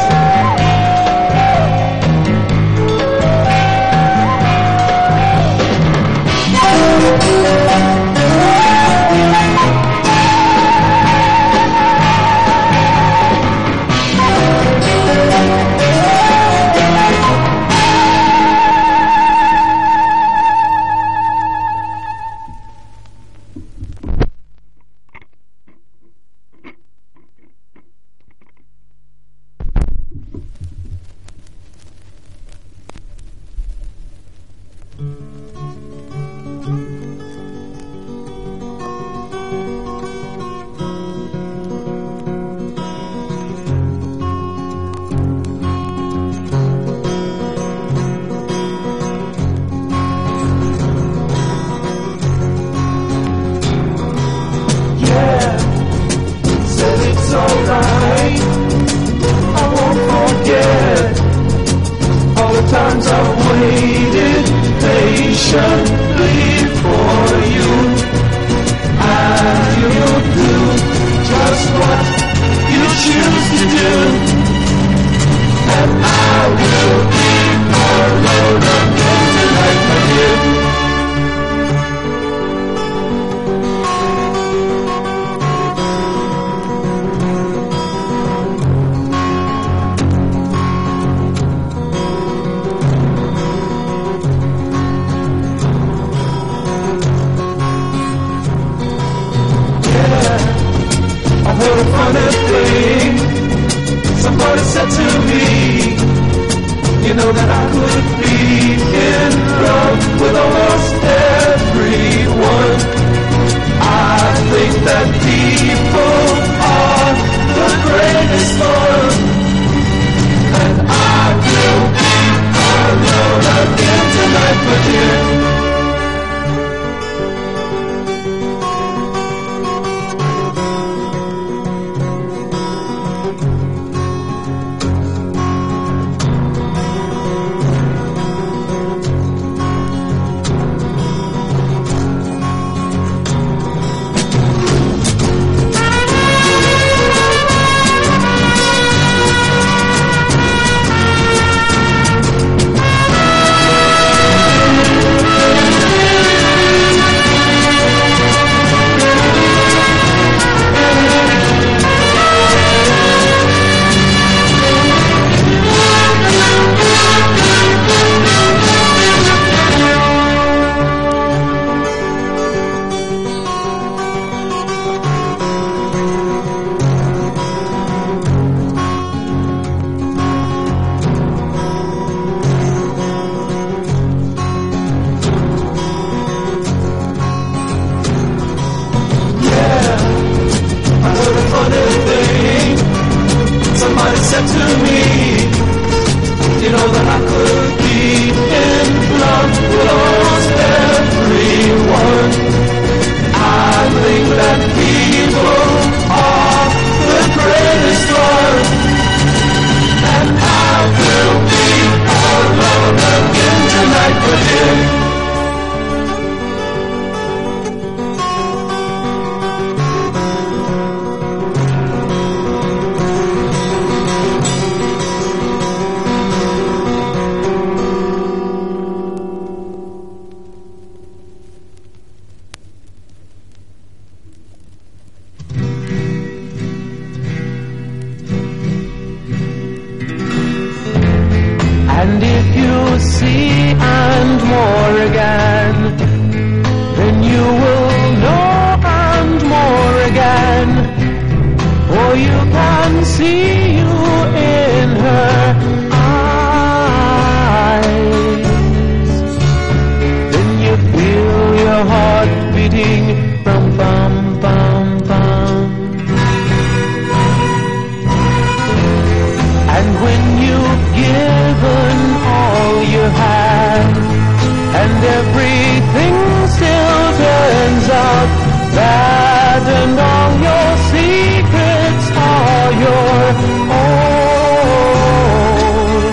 me. You know that I could be in love with almost everyone. I think that people are the greatest one. And I will be alone again tonight with you. And if you see and more again, then you will know and more again. For you can see you in her eyes. Then you feel your heart beating bum bum bum bum. And when you've given all you had, and everything still turns out bad, and all your secrets are your own,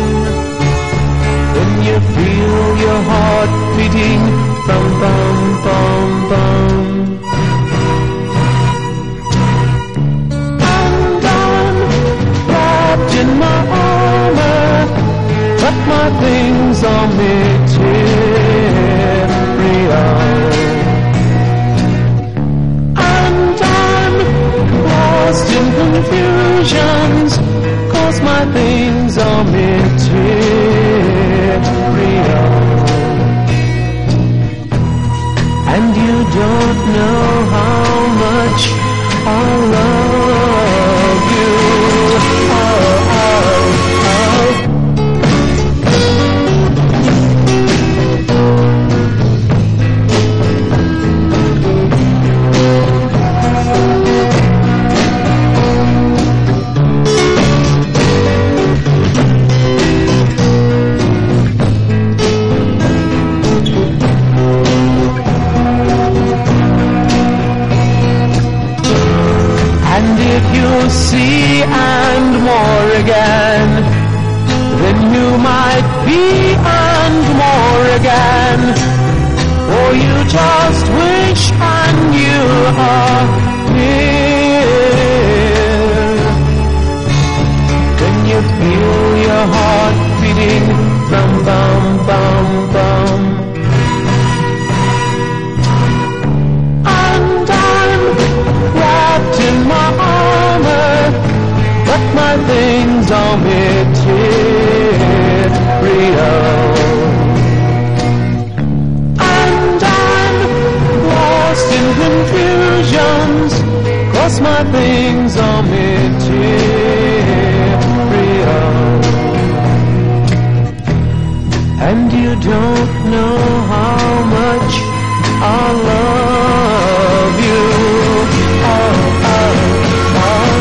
then you feel your heart beating bum bum bum bum. In my armor, but my things are material, and I'm lost in confusions, 'cause my things are material, and you don't know how much I love you. See and more again, then you might be and more again, or you just wish and you are here. Then you feel your heart beating bum bum bum bum. And I'm wrapped in my armor, but my things are material, and I'm lost in confusions, 'cause my things are material, and you don't know how much I love you. Oh, oh, oh.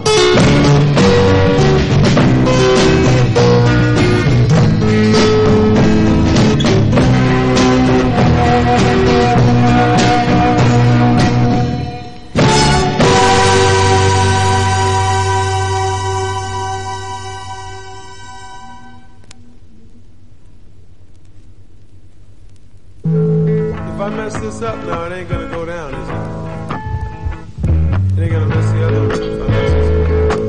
If I mess this up now, it ain't gonna go down, is it? It ain't gonna mess the other one if I mess this up.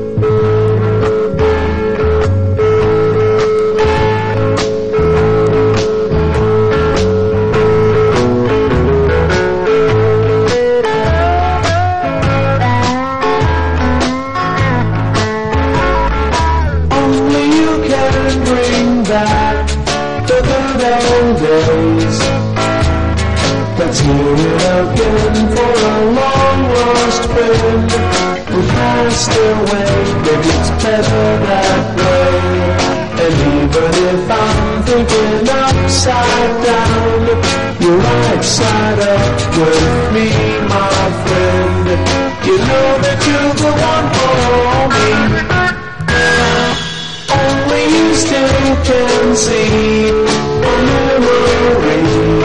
Only you can bring back the good old days. Let's hear it again for a long lost friend who passed away. Maybe it's better that way. And even if I'm thinking upside down, you're right side up with me, my friend. You know that you're the one for me. can see a memory.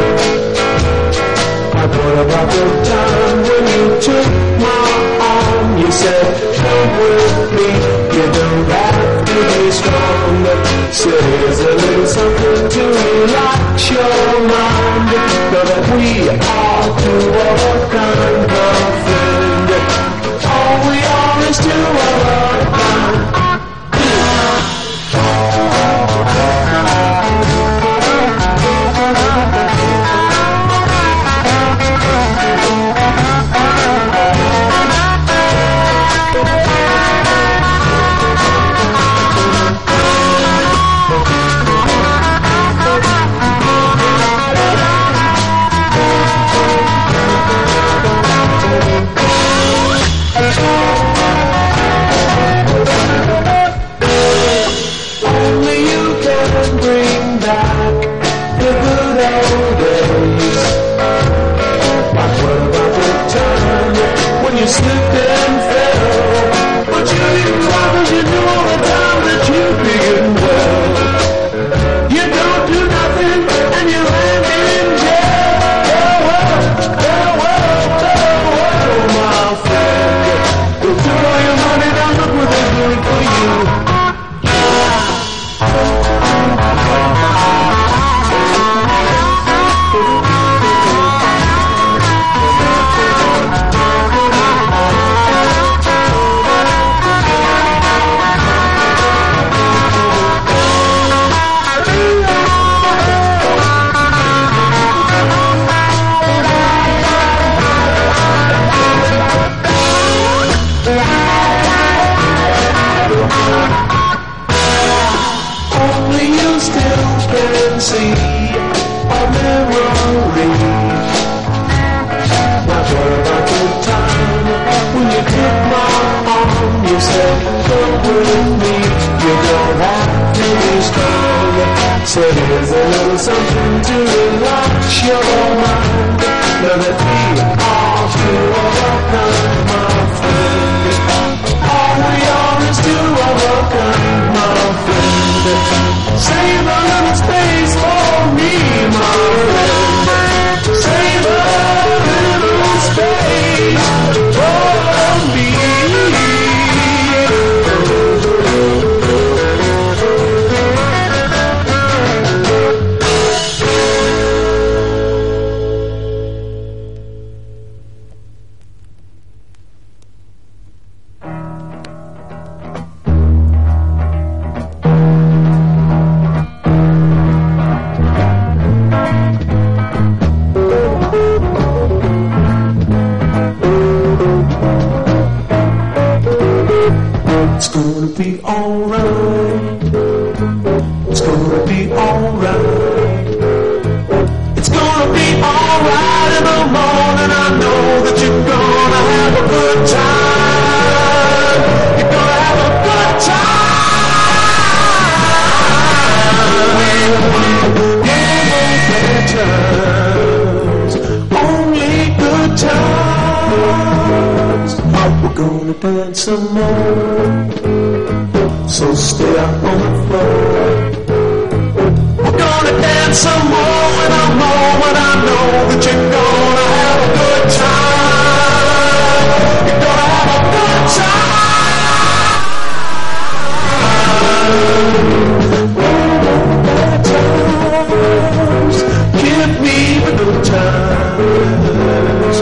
But what about the time when you took my arm? You said, come with me, you don't have to be strong. Said here's a little something to relax your mind. Know that we are two of a kind, my friend. All we are is two of a kind. Only you can bring back the good old days. But what about the time when you slipped and fell? But you didn't cry 'cause you knew all the time that you'd begin well. You don't do nothing and you land in jail. Well, my friend. You took all your money, now look what they're doing for you. Only you still can see a memory. Now what about the time when you took my arm? You said, come with me, you don't have to be strong. Said here's a little something to relax your mind. Know that we are two of a kind, my friend. All we are is two of a kind, my friend. Save a little space for me, my friend. Save a little space for me. It's gonna be alright. It's gonna be alright. It's gonna be alright in the morning. I know that you're gonna have a good time. You're gonna have a good time. Only good times. We're gonna burn some more. So stay up on the floor. We're gonna dance some more when I know that you're gonna have a good time. You're gonna have a good time. Give me the good times.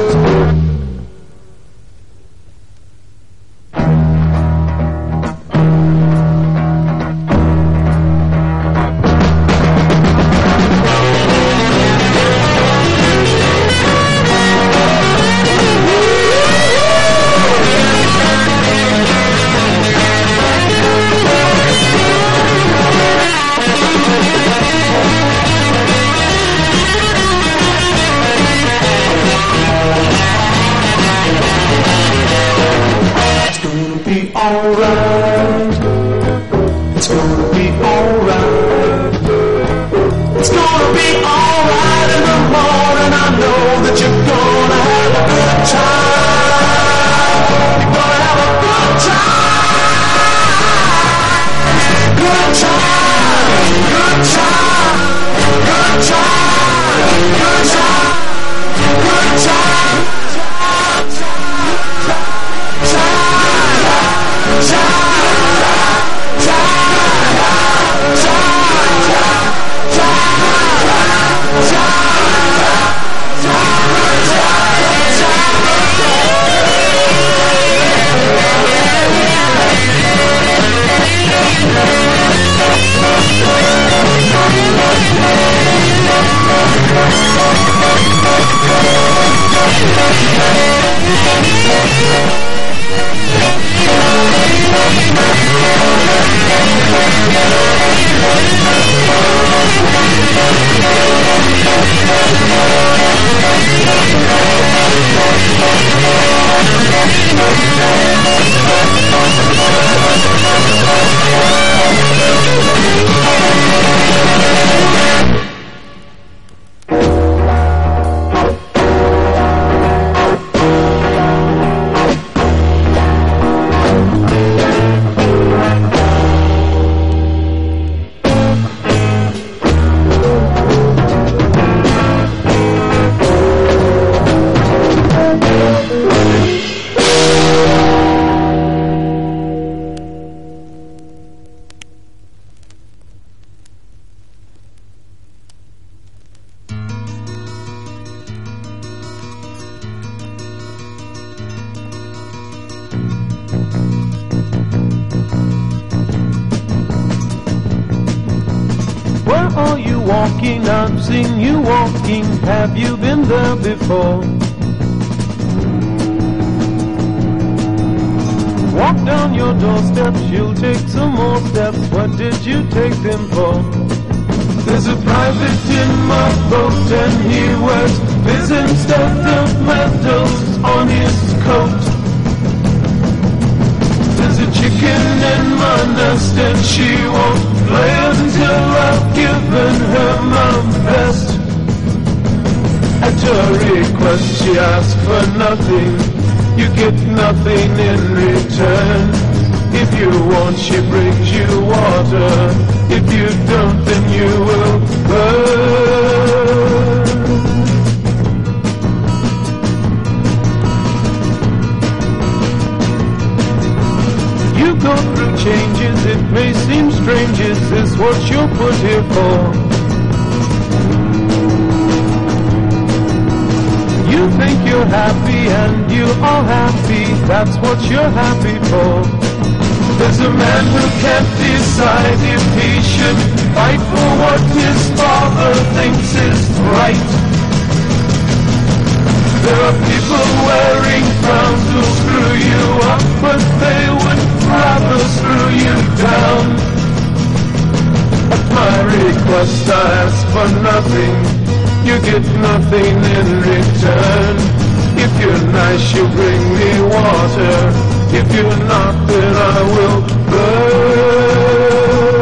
alright. It's gonna be alright. It's gonna be alright in the morning. I know that you're gonna have a good time. You're gonna have a good time. Good time. you walking, I've seen you walking. Have you been there before? Walk down your doorstep, you'll take some more steps. What did you take them for? There's a private in my boat and he wears biz instead of medals on his coat. There's a chicken in my nest and she won't play until I've given her my best. At her request she asks for nothing, you get nothing in return. If you want she brings you water, if you don't then you will burn. You go through changes, it may seem strange, is this what you're put here for? You think you're happy and you are happy, that's what you're happy for. There's a man who can't decide if he should fight for what his father thinks is right. There are people wearing crowns who'll screw you up, but they would rather screw you down. At my request I ask for nothing, you get nothing in return. If you're nice you bring me water, if you're not then I will burn.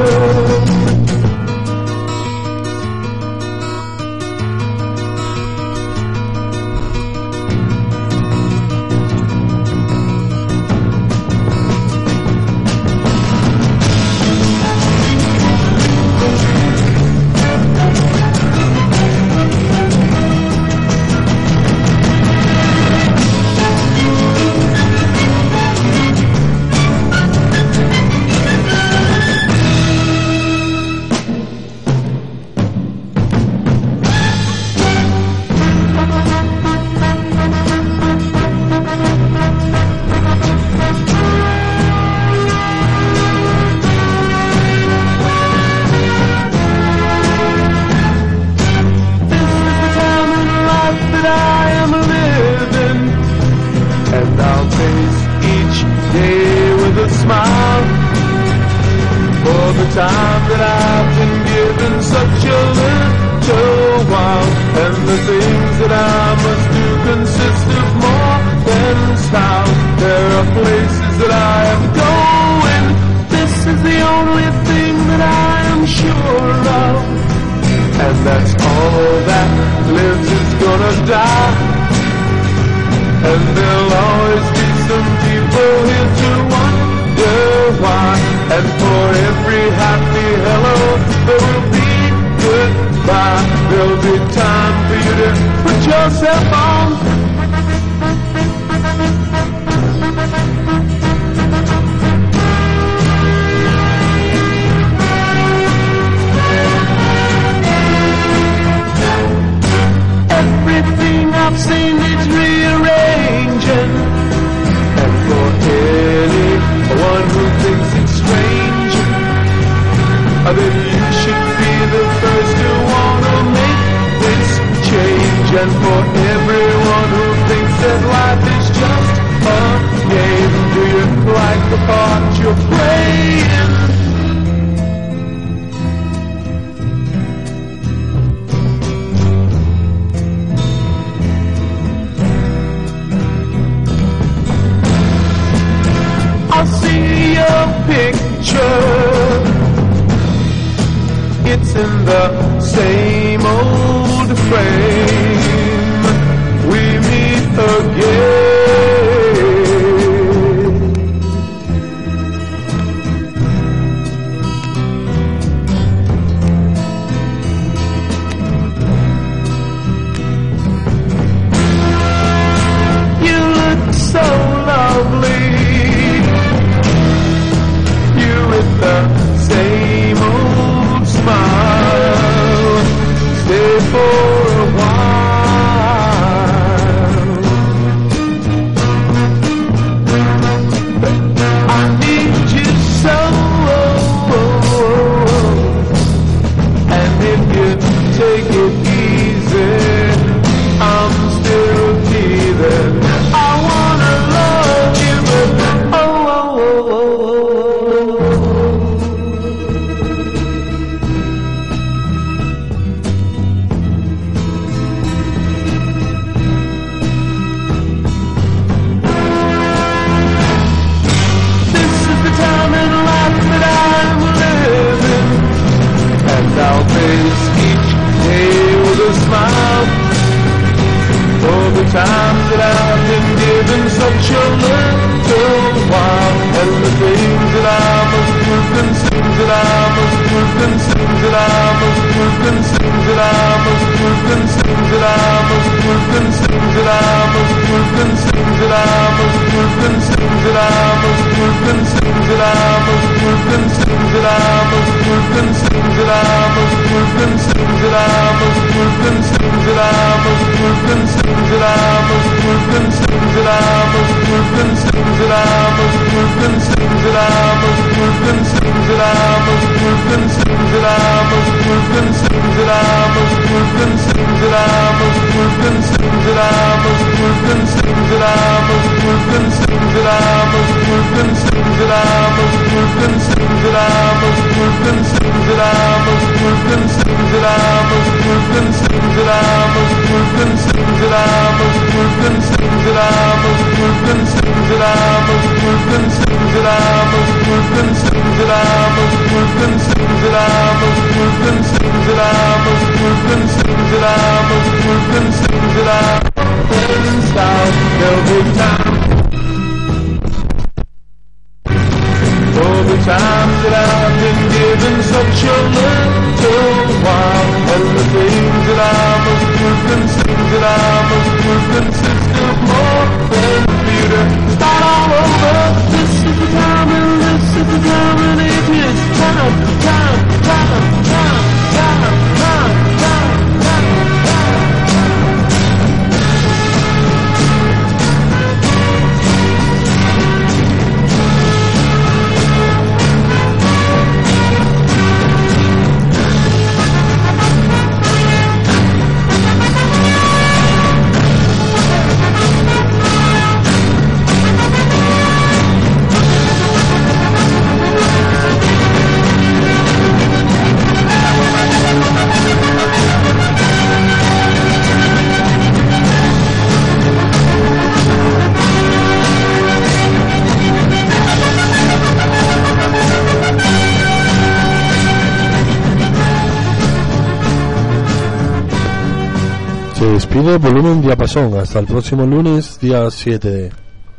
Se despide Volumen Diapasón hasta el próximo lunes, día 7.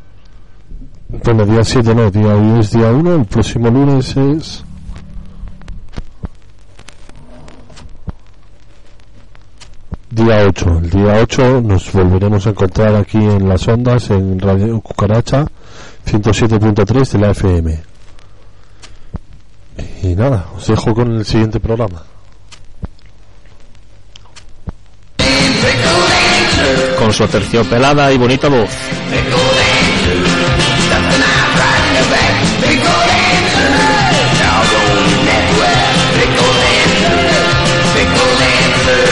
Bueno, día 7 no, hoy es día 1, el próximo lunes es... día 8. El día 8 nos volveremos a encontrar aquí en las ondas, en Radio Cucaracha 107.3 de la FM. Y nada, os dejo con el siguiente programa. Con su aterciopelada y bonita voz.